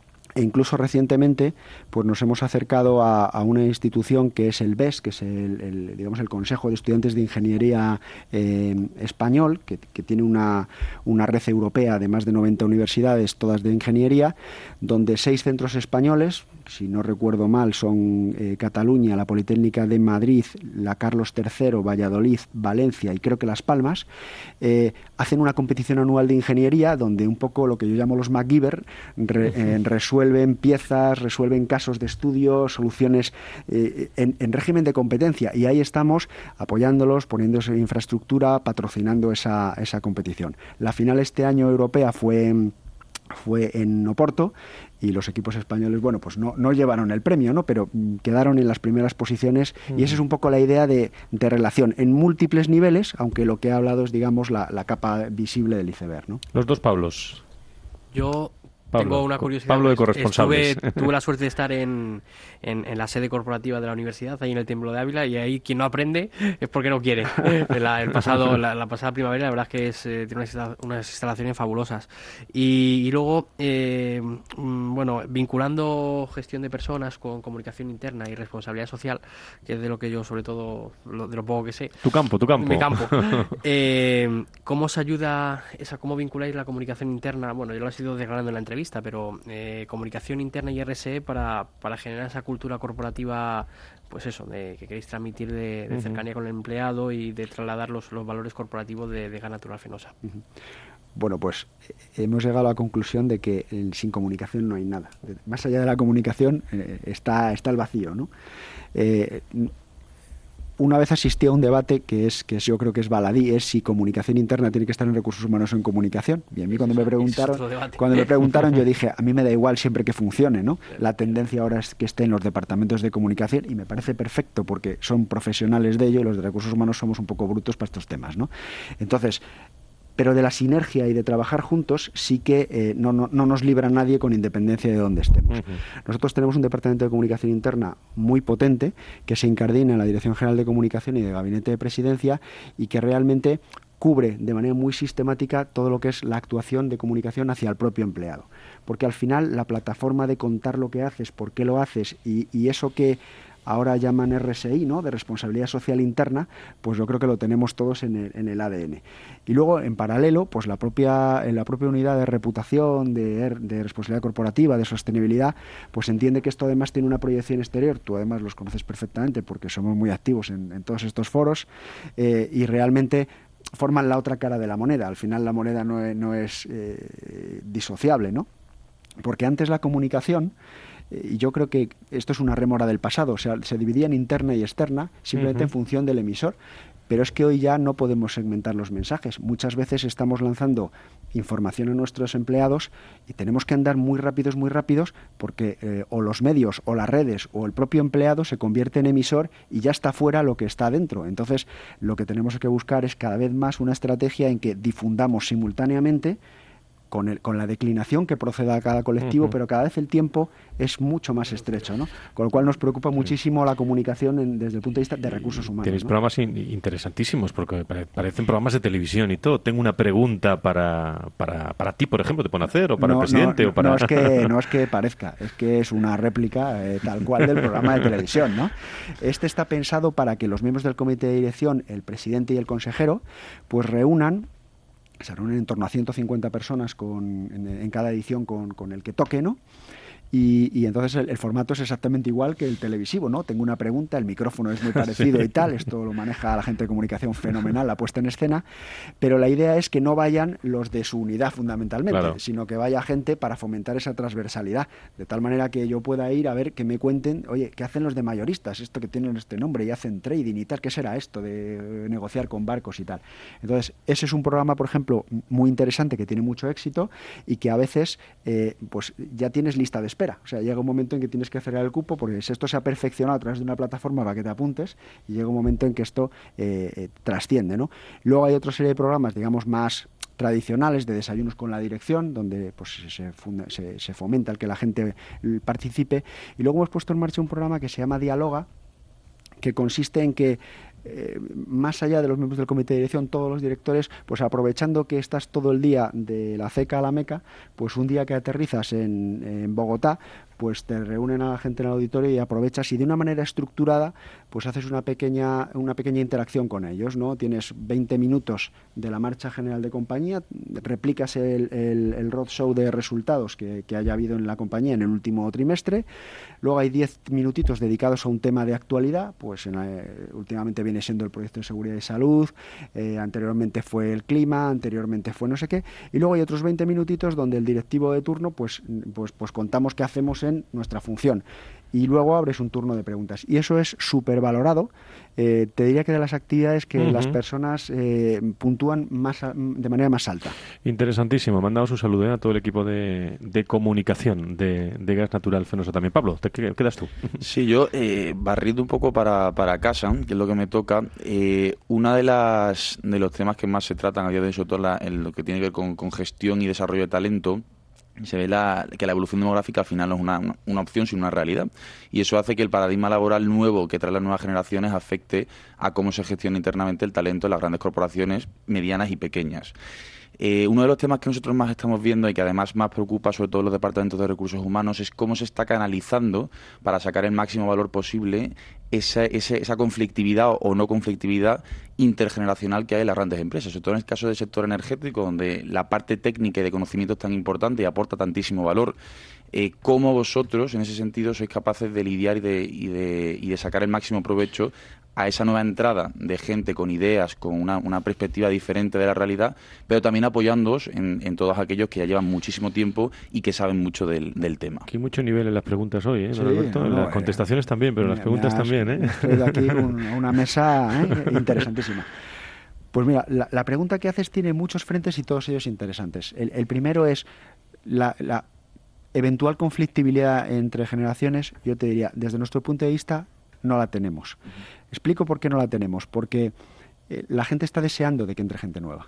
E incluso recientemente pues nos hemos acercado a, a una institución que es el B E S, que es el, el, digamos, el Consejo de Estudiantes de Ingeniería eh, Español, que, que tiene una, una red europea de más de noventa universidades, todas de ingeniería, donde seis centros españoles, si no recuerdo mal, son eh, Cataluña, la Politécnica de Madrid, la Carlos tercero, Valladolid, Valencia y creo que Las Palmas, eh, hacen una competición anual de ingeniería donde un poco lo que yo llamo los MacGyver re, eh, resuelven piezas, resuelven casos de estudio, soluciones eh, en, en régimen de competencia, y ahí estamos apoyándolos, poniéndose en infraestructura, patrocinando esa, esa competición. La final este año europea fue... fue en Oporto, y los equipos españoles, bueno, pues no, no llevaron el premio, ¿no? Pero mm, quedaron en las primeras posiciones, uh-huh. y esa es un poco la idea de, de relación en múltiples niveles, aunque lo que he hablado es, digamos, la, la capa visible del iceberg, ¿no? Los dos Pablos. Yo... Pablo, Tengo una curiosidad. Pablo de corresponsables. Estuve, tuve la suerte de estar en, en, en la sede corporativa de la universidad, ahí en el Templo de Ávila, y ahí quien no aprende es porque no quiere. La, el pasado, la, la pasada primavera, la verdad es que es, eh, tiene unas, unas instalaciones fabulosas. Y, y luego, eh, bueno, vinculando gestión de personas con comunicación interna y responsabilidad social, que es de lo que yo, sobre todo, lo, de lo poco que sé. Tu campo, tu campo. Mi campo. eh, ¿Cómo os ayuda, esa, cómo vinculáis la comunicación interna? Bueno, yo lo he ido desgranando en la entrevista, pero eh, comunicación interna y R S E para, para generar esa cultura corporativa, pues eso, de, que queréis transmitir de, de uh-huh. cercanía con el empleado y de trasladar los, los valores corporativos de, de Gas Natural Fenosa. Uh-huh. Bueno, pues eh, hemos llegado a la conclusión de que eh, sin comunicación no hay nada. Más allá de la comunicación eh, está, está el vacío, ¿no? Eh, Una vez asistí a un debate que es que yo creo que es baladí, es si comunicación interna tiene que estar en recursos humanos o en comunicación. Y a mí cuando me preguntaron, cuando me preguntaron yo dije, a mí me da igual siempre que funcione, ¿no? La tendencia ahora es que esté en los departamentos de comunicación, y me parece perfecto porque son profesionales de ello, y los de recursos humanos somos un poco brutos para estos temas, ¿no? Entonces, pero de la sinergia y de trabajar juntos sí que eh, no, no, no nos libra nadie con independencia de dónde estemos. Uh-huh. Nosotros tenemos un departamento de comunicación interna muy potente que se incardina en la Dirección General de Comunicación y de Gabinete de Presidencia, y que realmente cubre de manera muy sistemática todo lo que es la actuación de comunicación hacia el propio empleado. Porque al final la plataforma de contar lo que haces, por qué lo haces y, y eso que ahora llaman R S I, ¿no?, de responsabilidad social interna, pues yo creo que lo tenemos todos en el, en el A D N. Y luego, en paralelo, pues la propia, en la propia unidad de reputación, de, de responsabilidad corporativa, de sostenibilidad, pues entiende que esto además tiene una proyección exterior. Tú además los conoces perfectamente porque somos muy activos en, en todos estos foros eh, y realmente forman la otra cara de la moneda. Al final la moneda no es, no es eh, disociable, ¿no? Porque antes la comunicación, y yo creo que esto es una rémora del pasado, o sea, se dividía en interna y externa simplemente uh-huh. en función del emisor, pero es que hoy ya no podemos segmentar los mensajes. Muchas veces estamos lanzando información a nuestros empleados y tenemos que andar muy rápidos, muy rápidos, porque eh, o los medios o las redes o el propio empleado se convierte en emisor y ya está fuera lo que está dentro. Entonces, lo que tenemos que buscar es cada vez más una estrategia en que difundamos simultáneamente Con, el, con la declinación que proceda a cada colectivo, uh-huh. pero cada vez el tiempo es mucho más estrecho, ¿no? Con lo cual nos preocupa muchísimo la comunicación en, desde el punto de vista de recursos humanos. Tenéis ¿no? programas in, interesantísimos, porque parecen programas de televisión y todo. Tengo una pregunta para, para, para ti, por ejemplo, te pueden hacer, o para no, el presidente, no, o para... No es, que, no es que parezca, es que es una réplica eh, tal cual del programa de televisión, ¿no? Este está pensado para que los miembros del comité de dirección, el presidente y el consejero, pues reúnan se reúnen en torno a ciento cincuenta personas con, en, en cada edición con, con el que toque, ¿no? Y, y entonces el, el formato es exactamente igual que el televisivo, ¿no? Tengo una pregunta, el micrófono es muy parecido sí. y tal, esto lo maneja la gente de comunicación fenomenal, la puesta en escena, pero la idea es que no vayan los de su unidad fundamentalmente, claro. sino que vaya gente para fomentar esa transversalidad, de tal manera que yo pueda ir a ver que me cuenten, oye, ¿qué hacen los de mayoristas? Esto que tienen este nombre y hacen trading y tal, ¿qué será esto de negociar con barcos y tal? Entonces, ese es un programa, por ejemplo, muy interesante, que tiene mucho éxito y que a veces, eh, pues ya tienes lista de espera. O sea, llega un momento en que tienes que cerrar el cupo porque esto se ha perfeccionado a través de una plataforma para que te apuntes y llega un momento en que esto eh, eh, trasciende, ¿no? Luego hay otra serie de programas, digamos, más tradicionales de desayunos con la dirección, donde pues se, funda, se, se fomenta el que la gente participe. Y luego hemos puesto en marcha un programa que se llama Dialoga, que consiste en que Eh, más allá de los miembros del comité de dirección, todos los directores, pues aprovechando que estás todo el día de la ceca a la Meca, pues un día que aterrizas en, en Bogotá, pues te reúnen a la gente en el auditorio y aprovechas y de una manera estructurada pues haces una pequeña una pequeña interacción con ellos, ¿no? Tienes veinte minutos de la marcha general de compañía, replicas el, el, el roadshow de resultados que, que haya habido en la compañía en el último trimestre, luego hay diez minutitos dedicados a un tema de actualidad, pues en, eh, últimamente viene siendo el proyecto de seguridad y salud, eh, anteriormente fue el clima, anteriormente fue no sé qué, y luego hay otros veinte minutitos donde el directivo de turno pues, pues, pues contamos qué hacemos en nuestra función y luego abres un turno de preguntas y eso es súper valorado. Eh, te diría que de las actividades que uh-huh. las personas eh, puntúan más a, de manera más alta. Interesantísimo. Mandamos un saludo eh, a todo el equipo de, de comunicación de, de Gas Natural Fenosa también. Pablo, ¿te quedas tú? Sí, yo eh, barriendo un poco para, para casa, que es lo que me toca, eh, una de las de los temas que más se tratan a día de hoy, sobre todo la, en lo que tiene que ver con, con gestión y desarrollo de talento, se ve la, que la evolución demográfica al final no es una, una, una opción, sino una realidad. Y eso hace que el paradigma laboral nuevo que traen las nuevas generaciones afecte a cómo se gestiona internamente el talento en las grandes corporaciones medianas y pequeñas. Eh, uno de los temas que nosotros más estamos viendo y que además más preocupa sobre todo los departamentos de recursos humanos es cómo se está canalizando para sacar el máximo valor posible esa, esa, esa conflictividad o no conflictividad intergeneracional que hay en las grandes empresas, sobre todo en el caso del sector energético, donde la parte técnica y de conocimiento es tan importante y aporta tantísimo valor. Eh, ¿Cómo vosotros, en ese sentido, sois capaces de lidiar y de, y de, y de sacar el máximo provecho a esa nueva entrada de gente con ideas, con una, una perspectiva diferente de la realidad, pero también apoyándoos en, en todos aquellos que ya llevan muchísimo tiempo y que saben mucho del, del tema? Aquí hay mucho nivel en las preguntas hoy, ¿eh? Sí, Alberto, en no, las contestaciones eh, también, pero en las preguntas has, también, ¿eh? Estoy de aquí un, una mesa ¿eh? interesantísima. Pues mira, la, la pregunta que haces tiene muchos frentes y todos ellos interesantes. El, el primero es la, la eventual conflictibilidad entre generaciones. Yo te diría, desde nuestro punto de vista, no la tenemos. Uh-huh. Explico por qué no la tenemos. Porque eh, la gente está deseando de que entre gente nueva.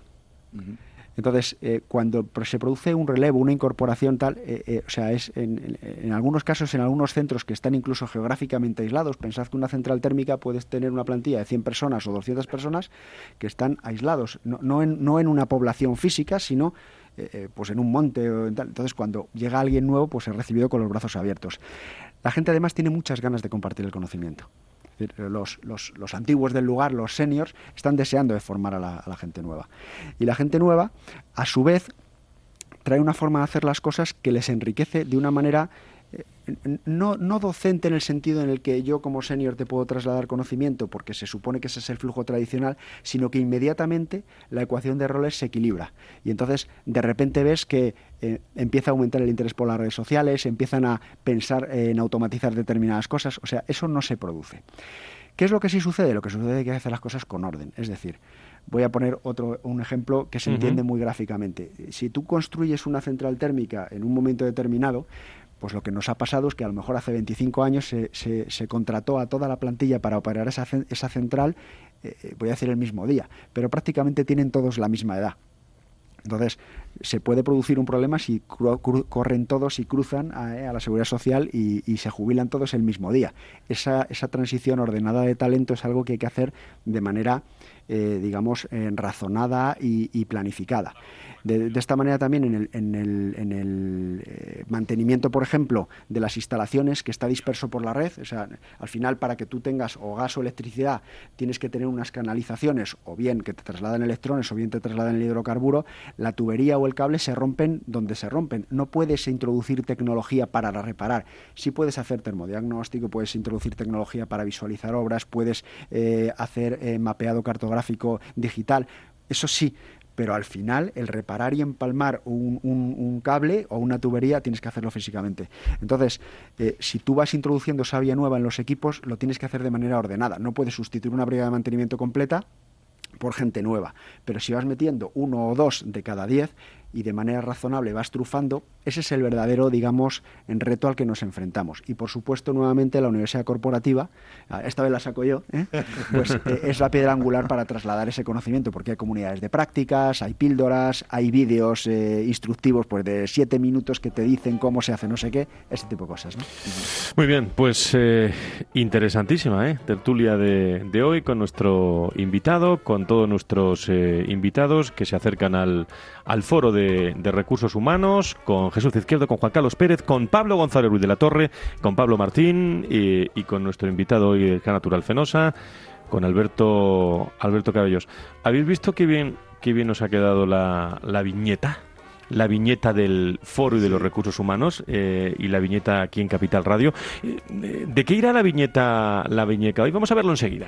Uh-huh. Entonces, eh, cuando se produce un relevo, una incorporación tal, eh, eh, o sea, es en, en, en algunos casos, en algunos centros que están incluso geográficamente aislados, pensad que una central térmica puedes tener una plantilla de cien personas o doscientas personas que están aislados, no, no, en, no en una población física, sino eh, pues en un monte o en tal. Entonces, cuando llega alguien nuevo, pues es recibido con los brazos abiertos. La gente además tiene muchas ganas de compartir el conocimiento. Los, los, los antiguos del lugar, los seniors, están deseando de formar a la, a la gente nueva. Y la gente nueva, a su vez, trae una forma de hacer las cosas que les enriquece de una manera eh, no, no docente en el sentido en el que yo como senior te puedo trasladar conocimiento, porque se supone que ese es el flujo tradicional, sino que inmediatamente la ecuación de roles se equilibra. Y entonces, de repente ves que eh, empieza a aumentar el interés por las redes sociales, empiezan a pensar eh, en automatizar determinadas cosas. O sea, eso no se produce. ¿Qué es lo que sí sucede? Lo que sucede es que hay que hacer las cosas con orden. Es decir, voy a poner otro un ejemplo que se uh-huh. entiende muy gráficamente. Si tú construyes una central térmica en un momento determinado, pues lo que nos ha pasado es que a lo mejor hace veinticinco años se, se, se contrató a toda la plantilla para operar esa, esa central, eh, voy a decir el mismo día, pero prácticamente tienen todos la misma edad. Entonces, se puede producir un problema si cru- cru- corren todos y cruzan a, eh, a la Seguridad Social y, y se jubilan todos el mismo día. Esa, esa transición ordenada de talento es algo que hay que hacer de manera, eh, digamos, eh, razonada y, y planificada. De, de esta manera también en el, en el, en el eh, mantenimiento, por ejemplo, de las instalaciones que está disperso por la red. O sea, al final, para que tú tengas o gas o electricidad, tienes que tener unas canalizaciones, o bien que te trasladan electrones o bien te trasladan el hidrocarburo. La tubería o el cable se rompen donde se rompen. No puedes introducir tecnología para reparar. Sí puedes hacer termodiagnóstico, puedes introducir tecnología para visualizar obras, puedes eh, hacer eh, mapeado cartográfico digital. Eso sí, pero al final el reparar y empalmar un, un, un cable o una tubería tienes que hacerlo físicamente. Entonces, eh, si tú vas introduciendo esa vía nueva en los equipos, lo tienes que hacer de manera ordenada. No puedes sustituir una brigada de mantenimiento completa por gente nueva, pero si vas metiendo uno o dos de cada diez y de manera razonable vas trufando, ese es el verdadero, digamos, en reto al que nos enfrentamos. Y por supuesto, nuevamente, la universidad corporativa, esta vez la saco yo, ¿eh? pues eh, es la piedra angular para trasladar ese conocimiento, porque hay comunidades de prácticas, hay píldoras, hay vídeos eh, instructivos pues de siete minutos que te dicen cómo se hace no sé qué, ese tipo de cosas, ¿no? Muy bien, pues eh, interesantísima, ¿eh? Tertulia de, de hoy con nuestro invitado, con todos nuestros eh, invitados que se acercan al, al foro de De, de Recursos Humanos, con Jesús Izquierdo, con Juan Carlos Pérez, con Pablo González Ruiz de la Torre, con Pablo Martín y, y con nuestro invitado hoy de Gas Natural Fenosa, con Alberto Alberto Cabellos. ¿Habéis visto qué bien, qué bien nos ha quedado la, la viñeta? La viñeta del Foro y de los Recursos Humanos eh, y la viñeta aquí en Capital Radio. Eh, ¿De qué irá la viñeta, la viñeta hoy? Vamos a verlo enseguida.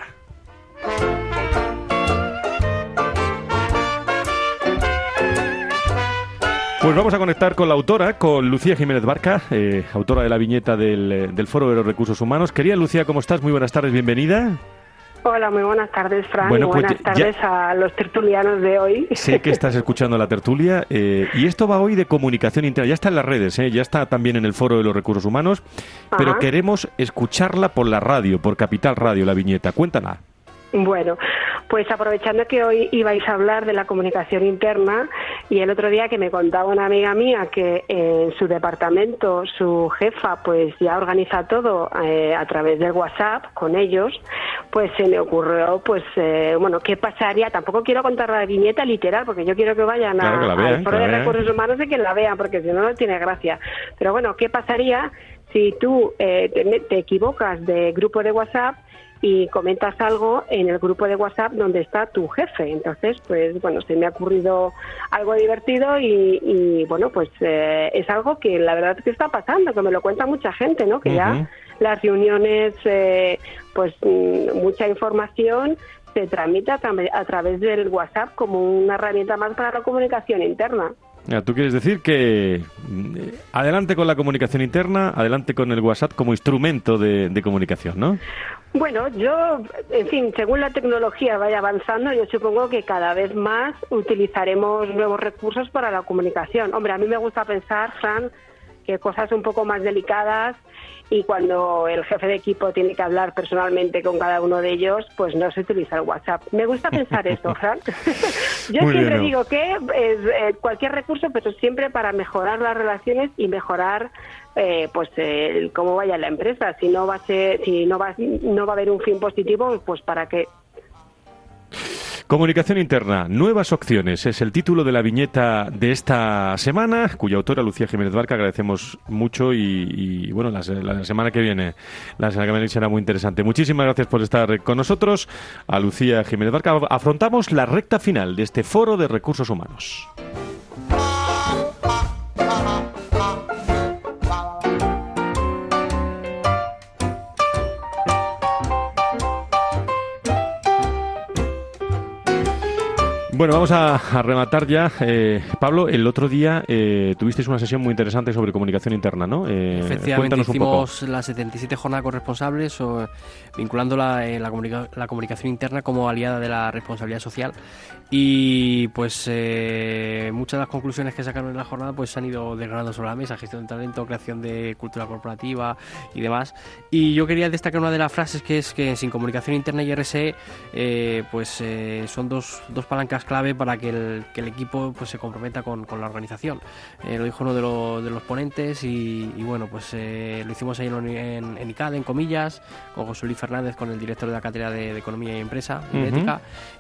Pues vamos a conectar con la autora, con Lucía Jiménez Barca, eh, autora de la viñeta del, del Foro de los Recursos Humanos. Querida Lucía, ¿cómo estás? Muy buenas tardes, bienvenida. Hola, muy buenas tardes, Fran, bueno, y pues buenas ya, tardes a los tertulianos de hoy. Sé que estás escuchando la tertulia, eh, y esto va hoy de comunicación interna. Ya está en las redes, eh, ya está también en el Foro de los Recursos Humanos, pero Ajá. queremos escucharla por la radio, por Capital Radio, la viñeta. Cuéntala. Bueno, pues aprovechando que hoy ibais a hablar de la comunicación interna, y el otro día que me contaba una amiga mía que en su departamento su jefa pues ya organiza todo eh, a través del WhatsApp con ellos, pues se me ocurrió pues eh, bueno, ¿qué pasaría? Tampoco quiero contar la viñeta literal porque yo quiero que vayan claro, a, que la vean, al Foro de Recursos Humanos y que la vean, porque si no, no tiene gracia. Pero bueno, ¿qué pasaría si tú eh, te, te equivocas de grupo de WhatsApp y comentas algo en el grupo de WhatsApp donde está tu jefe? Entonces, pues bueno, se me ha ocurrido algo divertido y, y bueno, pues eh, es algo que la verdad es que está pasando, que me lo cuenta mucha gente, ¿no? Que uh-huh. ya las reuniones, eh, pues mucha información se tramita a, tra- a través del WhatsApp como una herramienta más para la comunicación interna. Tú quieres decir que adelante con la comunicación interna, adelante con el WhatsApp como instrumento de, de comunicación, ¿no? Bueno, yo, en fin, según la tecnología vaya avanzando, yo supongo que cada vez más utilizaremos nuevos recursos para la comunicación. Hombre, a mí me gusta pensar, Fran, que cosas un poco más delicadas y cuando el jefe de equipo tiene que hablar personalmente con cada uno de ellos, pues no se utiliza el WhatsApp. Me gusta pensar eso, Fran. Yo Muy siempre bien, digo que es eh, cualquier recurso, pero siempre para mejorar las relaciones y mejorar eh, pues eh, cómo vaya la empresa. Si no va a ser, si no va, no va a haber un fin positivo, pues para qué. Comunicación interna, nuevas opciones, es el título de la viñeta de esta semana, cuya autora Lucía Jiménez Barca agradecemos mucho y, y bueno, la, la semana que viene, la semana que viene será muy interesante. Muchísimas gracias por estar con nosotros, a Lucía Jiménez Barca. Afrontamos la recta final de este Foro de Recursos Humanos. Bueno, vamos a, a rematar ya. Eh, Pablo, el otro día eh, tuvisteis una sesión muy interesante sobre comunicación interna, ¿no? Eh, Efectivamente, hicimos las setenta y siete jornadas corresponsables, o, vinculando la, eh, la, comunica- la comunicación interna como aliada de la responsabilidad social. Y pues eh, muchas de las conclusiones que sacaron en la jornada pues se han ido desgranando sobre la mesa: gestión de talento, creación de cultura corporativa y demás. Y yo quería destacar una de las frases, que es que sin comunicación interna y R S E eh, pues eh, son dos, dos palancas clave para que el, que el equipo pues se comprometa con, con la organización. Eh, lo dijo uno de, lo, de los ponentes y, y bueno, pues eh, lo hicimos ahí en, en, en ICADE, en comillas, con José Luis Fernández, con el director de la cátedra de, de Economía y Empresa y uh-huh. Ética.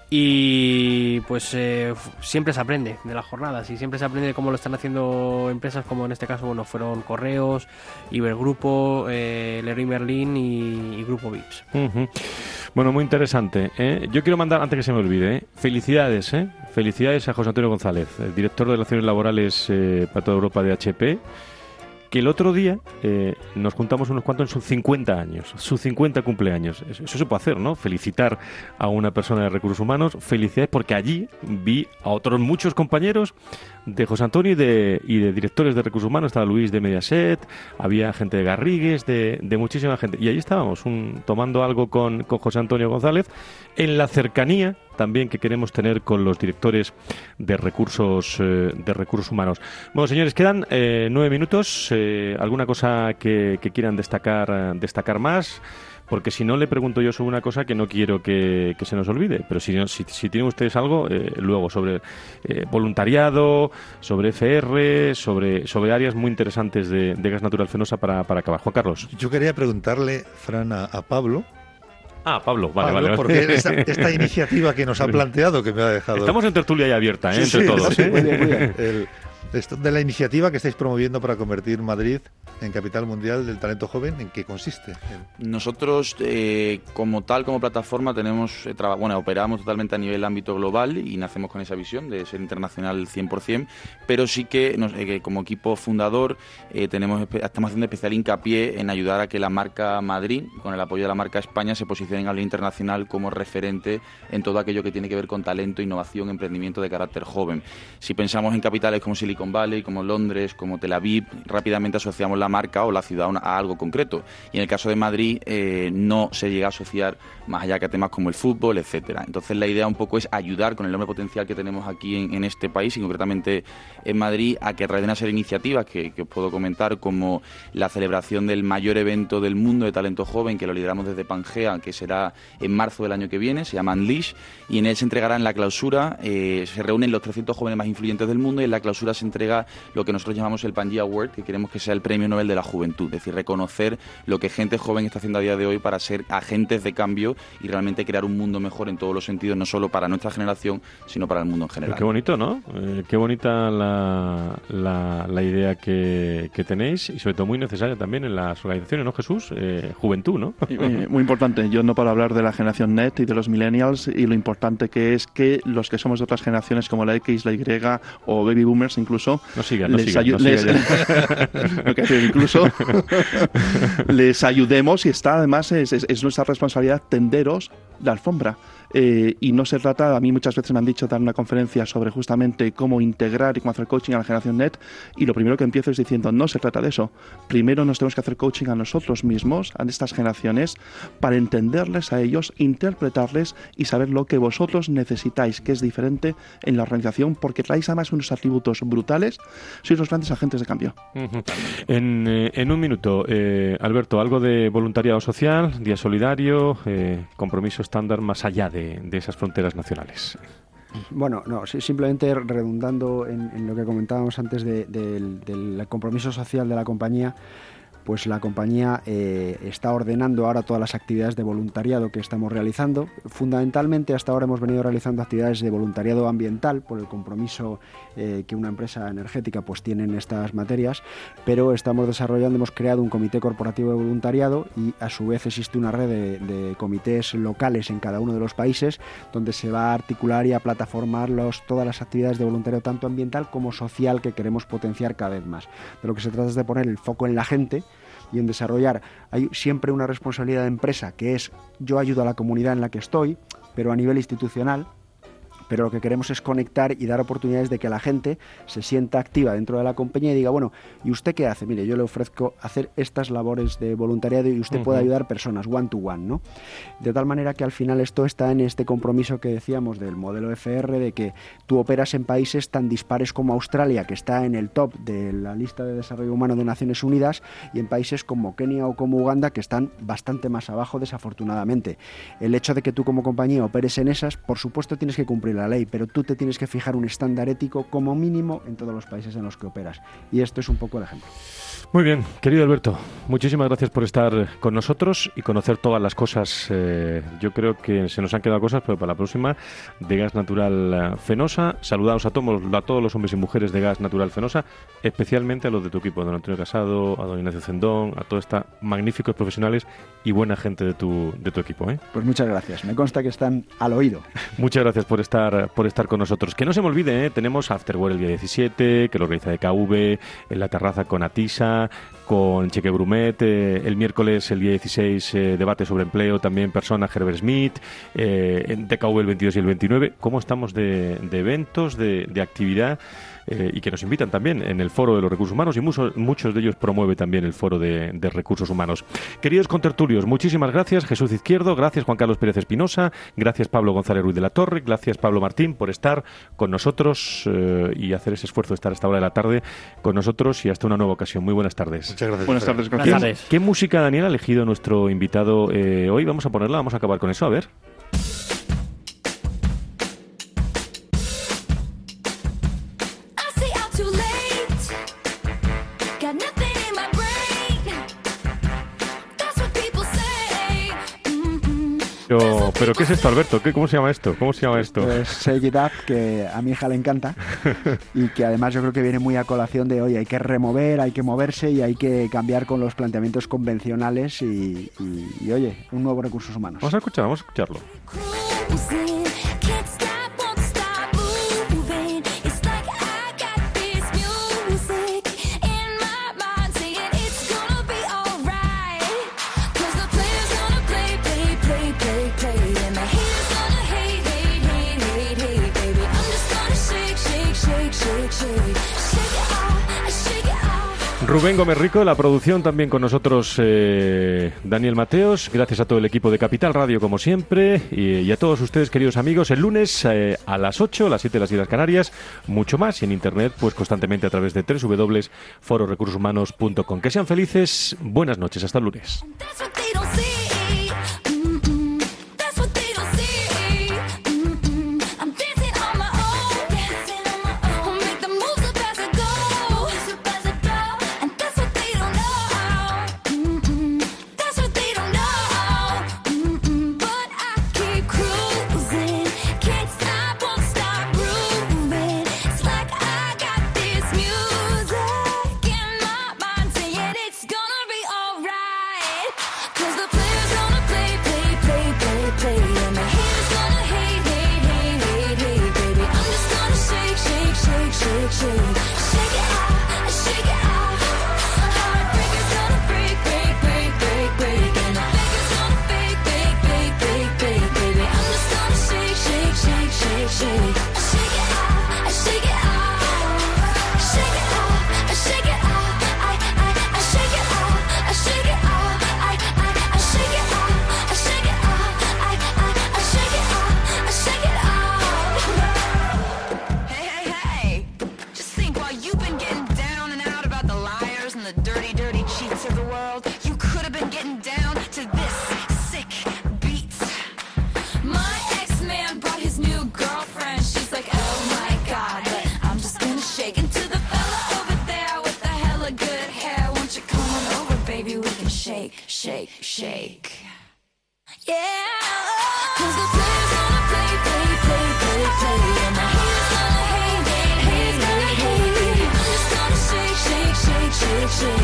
Y pues eh, siempre se aprende de las jornadas y siempre se aprende de cómo lo están haciendo empresas, como en este caso bueno fueron Correos, Ibergrupo, eh, Leroy Merlin y, y Grupo Vips. Uh-huh. Bueno, muy interesante, ¿eh? Yo quiero mandar, antes que se me olvide, ¿eh? felicidades, ¿eh? felicidades a José Antonio González, el director de Relaciones Laborales eh, para toda Europa de H P, que el otro día eh, nos juntamos unos cuantos en sus cincuenta años, sus cincuenta cumpleaños. Eso, eso se puede hacer, ¿no? Felicitar a una persona de recursos humanos, felicidades, porque allí vi a otros muchos compañeros de José Antonio y de, y de directores de recursos humanos. Estaba Luis de Mediaset, había gente de Garrigues, de, de muchísima gente. Y allí estábamos un, tomando algo con, con José Antonio González, en la cercanía también que queremos tener con los directores de recursos eh, de recursos humanos. Bueno, señores, quedan eh, nueve minutos. Eh, ¿Alguna cosa que, que quieran destacar destacar más? Porque si no, le pregunto yo sobre una cosa que no quiero que, que se nos olvide. Pero si, si, si tienen ustedes algo, eh, luego sobre eh, voluntariado, sobre F R, sobre, sobre áreas muy interesantes de, de Gas Natural Fenosa para, para acabar. Juan Carlos. Yo quería preguntarle, Fran, a, a Pablo. Ah, Pablo, vale, Pablo, vale. Porque esta, esta iniciativa que nos ha planteado, que me ha dejado... Estamos en tertulia ya abierta, ¿eh? Sí, entre sí, todos. Sí, ¿eh? muy bien, muy bien. El, esto de la iniciativa que estáis promoviendo para convertir Madrid en capital mundial del talento joven, ¿en qué consiste? Nosotros, eh, como tal, como plataforma, tenemos eh, traba- bueno, operamos totalmente a nivel ámbito global y nacemos con esa visión de ser internacional cien por ciento, pero sí que, nos, eh, que como equipo fundador eh, tenemos estamos haciendo especial hincapié en ayudar a que la marca Madrid, con el apoyo de la marca España, se posicione a nivel internacional como referente en todo aquello que tiene que ver con talento, innovación, emprendimiento de carácter joven. Si pensamos en capitales como Silicon Valley, como Londres, como Tel Aviv, rápidamente asociamos la marca o la ciudad a algo concreto. Y en el caso de Madrid eh, no se llega a asociar más allá que a temas como el fútbol, etcétera. Entonces la idea un poco es ayudar con el enorme potencial que tenemos aquí en, en este país y concretamente en Madrid a que a través de una serie de iniciativas que, que os puedo comentar, como la celebración del mayor evento del mundo de talento joven, que lo lideramos desde Pangea, que será en marzo del año que viene, se llama Unleash, y en él se entregará en la clausura, eh, se reúnen los trescientos jóvenes más influyentes del mundo y en la clausura se entrega lo que nosotros llamamos el Pangea Award, que queremos que sea el premio Nobel de la juventud, es decir, reconocer lo que gente joven está haciendo a día de hoy para ser agentes de cambio y realmente crear un mundo mejor en todos los sentidos, no solo para nuestra generación, sino para el mundo en general. Qué bonito, ¿no? Eh, qué bonita la, la, la idea que, que tenéis y sobre todo muy necesaria también en las organizaciones, ¿no, Jesús? Eh, juventud, ¿no? Muy importante. Yo no paro hablar de la generación net y de los millennials y lo importante que es que los que somos de otras generaciones como la X, la Y o baby boomers incluso, no sigan, no les sigan, ayu- no les, sigan no, que incluso les ayudemos y está además es, es, es nuestra responsabilidad tenderos la alfombra. Eh, y no se trata, a mí muchas veces me han dicho dar una conferencia sobre justamente cómo integrar y cómo hacer coaching a la generación Net, y lo primero que empiezo es diciendo, no se trata de eso. Primero nos tenemos que hacer coaching a nosotros mismos, a estas generaciones, para entenderles a ellos, interpretarles y saber lo que vosotros necesitáis, que es diferente en la organización, porque traéis además unos atributos brutales, sois los grandes agentes de cambio. Uh-huh. En, eh, en un minuto, eh, Alberto, algo de voluntariado social, día solidario, eh, compromiso estándar más allá de, de esas fronteras nacionales. Bueno, no, sí, simplemente redundando en, en lo que comentábamos antes de, de, del, del compromiso social de la compañía, pues la compañía eh, está ordenando ahora todas las actividades de voluntariado que estamos realizando. Fundamentalmente hasta ahora hemos venido realizando actividades de voluntariado ambiental por el compromiso eh, que una empresa energética pues tiene en estas materias, pero estamos desarrollando, hemos creado un comité corporativo de voluntariado y a su vez existe una red de, de comités locales en cada uno de los países donde se va a articular y a plataformar los, todas las actividades de voluntariado tanto ambiental como social que queremos potenciar cada vez más. De lo que se trata es de poner el foco en la gente y en desarrollar. Hay siempre una responsabilidad de empresa que es yo ayudo a la comunidad en la que estoy, pero a nivel institucional, pero lo que queremos es conectar y dar oportunidades de que la gente se sienta activa dentro de la compañía y diga, bueno, ¿y usted qué hace? Mire, yo le ofrezco hacer estas labores de voluntariado y usted uh-huh. puede ayudar personas one to one, ¿no? De tal manera que al final esto está en este compromiso que decíamos del modelo F R, de que tú operas en países tan dispares como Australia, que está en el top de la lista de desarrollo humano de Naciones Unidas, y en países como Kenia o como Uganda, que están bastante más abajo, desafortunadamente. El hecho de que tú como compañía operes en esas, por supuesto tienes que cumplir la ley, pero tú te tienes que fijar un estándar ético como mínimo en todos los países en los que operas. Y esto es un poco el ejemplo. Muy bien, querido Alberto, muchísimas gracias por estar con nosotros y conocer todas las cosas. Eh, yo creo que se nos han quedado cosas, pero para la próxima, de Gas Natural Fenosa. Saludaos a todos, a todos los hombres y mujeres de Gas Natural Fenosa, especialmente a los de tu equipo, a don Antonio Casado, a don Ignacio Cendón, a todos estos magníficos profesionales y buena gente de tu, de tu equipo, ¿eh? Pues muchas gracias, me consta que están al oído. Muchas gracias por estar, por estar con nosotros. Que no se me olvide, ¿eh? Tenemos Afterwork el día diecisiete, que lo organiza de K V, en la terraza con Atisa, con Cheque Brumet, eh, el miércoles, el día dieciséis, eh, debate sobre empleo, también persona Herbert Smith, eh, en D K V el veintidós y el veintinueve. ¿Cómo estamos de, de eventos, de, de actividad? Eh, y que nos invitan también en el Foro de los Recursos Humanos y muchos, muchos de ellos promueve también el Foro de, de Recursos Humanos. Queridos contertulios, muchísimas gracias. Jesús Izquierdo, gracias Juan Carlos Pérez Espinosa, gracias Pablo González Ruiz de la Torre, gracias Pablo Martín por estar con nosotros eh, y hacer ese esfuerzo de estar a esta hora de la tarde con nosotros y hasta una nueva ocasión. Muy buenas tardes. Muchas gracias. Buenas tardes, gracias. Buenas tardes. ¿Qué música, Daniel, ha elegido nuestro invitado eh, hoy? Vamos a ponerla, vamos a acabar con eso, a ver. Pero, pero ¿qué es esto, Alberto? ¿Qué, ¿Cómo se llama esto? ¿Cómo se llama esto? Pues Shake It Up, que a mi hija le encanta y que además yo creo que viene muy a colación de hoy. Hay que remover, hay que moverse y hay que cambiar con los planteamientos convencionales y, y, y oye, un nuevo Recursos Humanos. Vamos a escuchar, vamos a escucharlo. Rubén Gómez Rico, la producción también con nosotros eh, Daniel Mateos, gracias a todo el equipo de Capital Radio como siempre y, y a todos ustedes queridos amigos, el lunes eh, a las ocho, las siete de las Islas Canarias, mucho más y en internet pues constantemente a través de doble u doble u doble u punto foro recursos humanos punto com. Que sean felices, buenas noches, hasta el lunes. Ese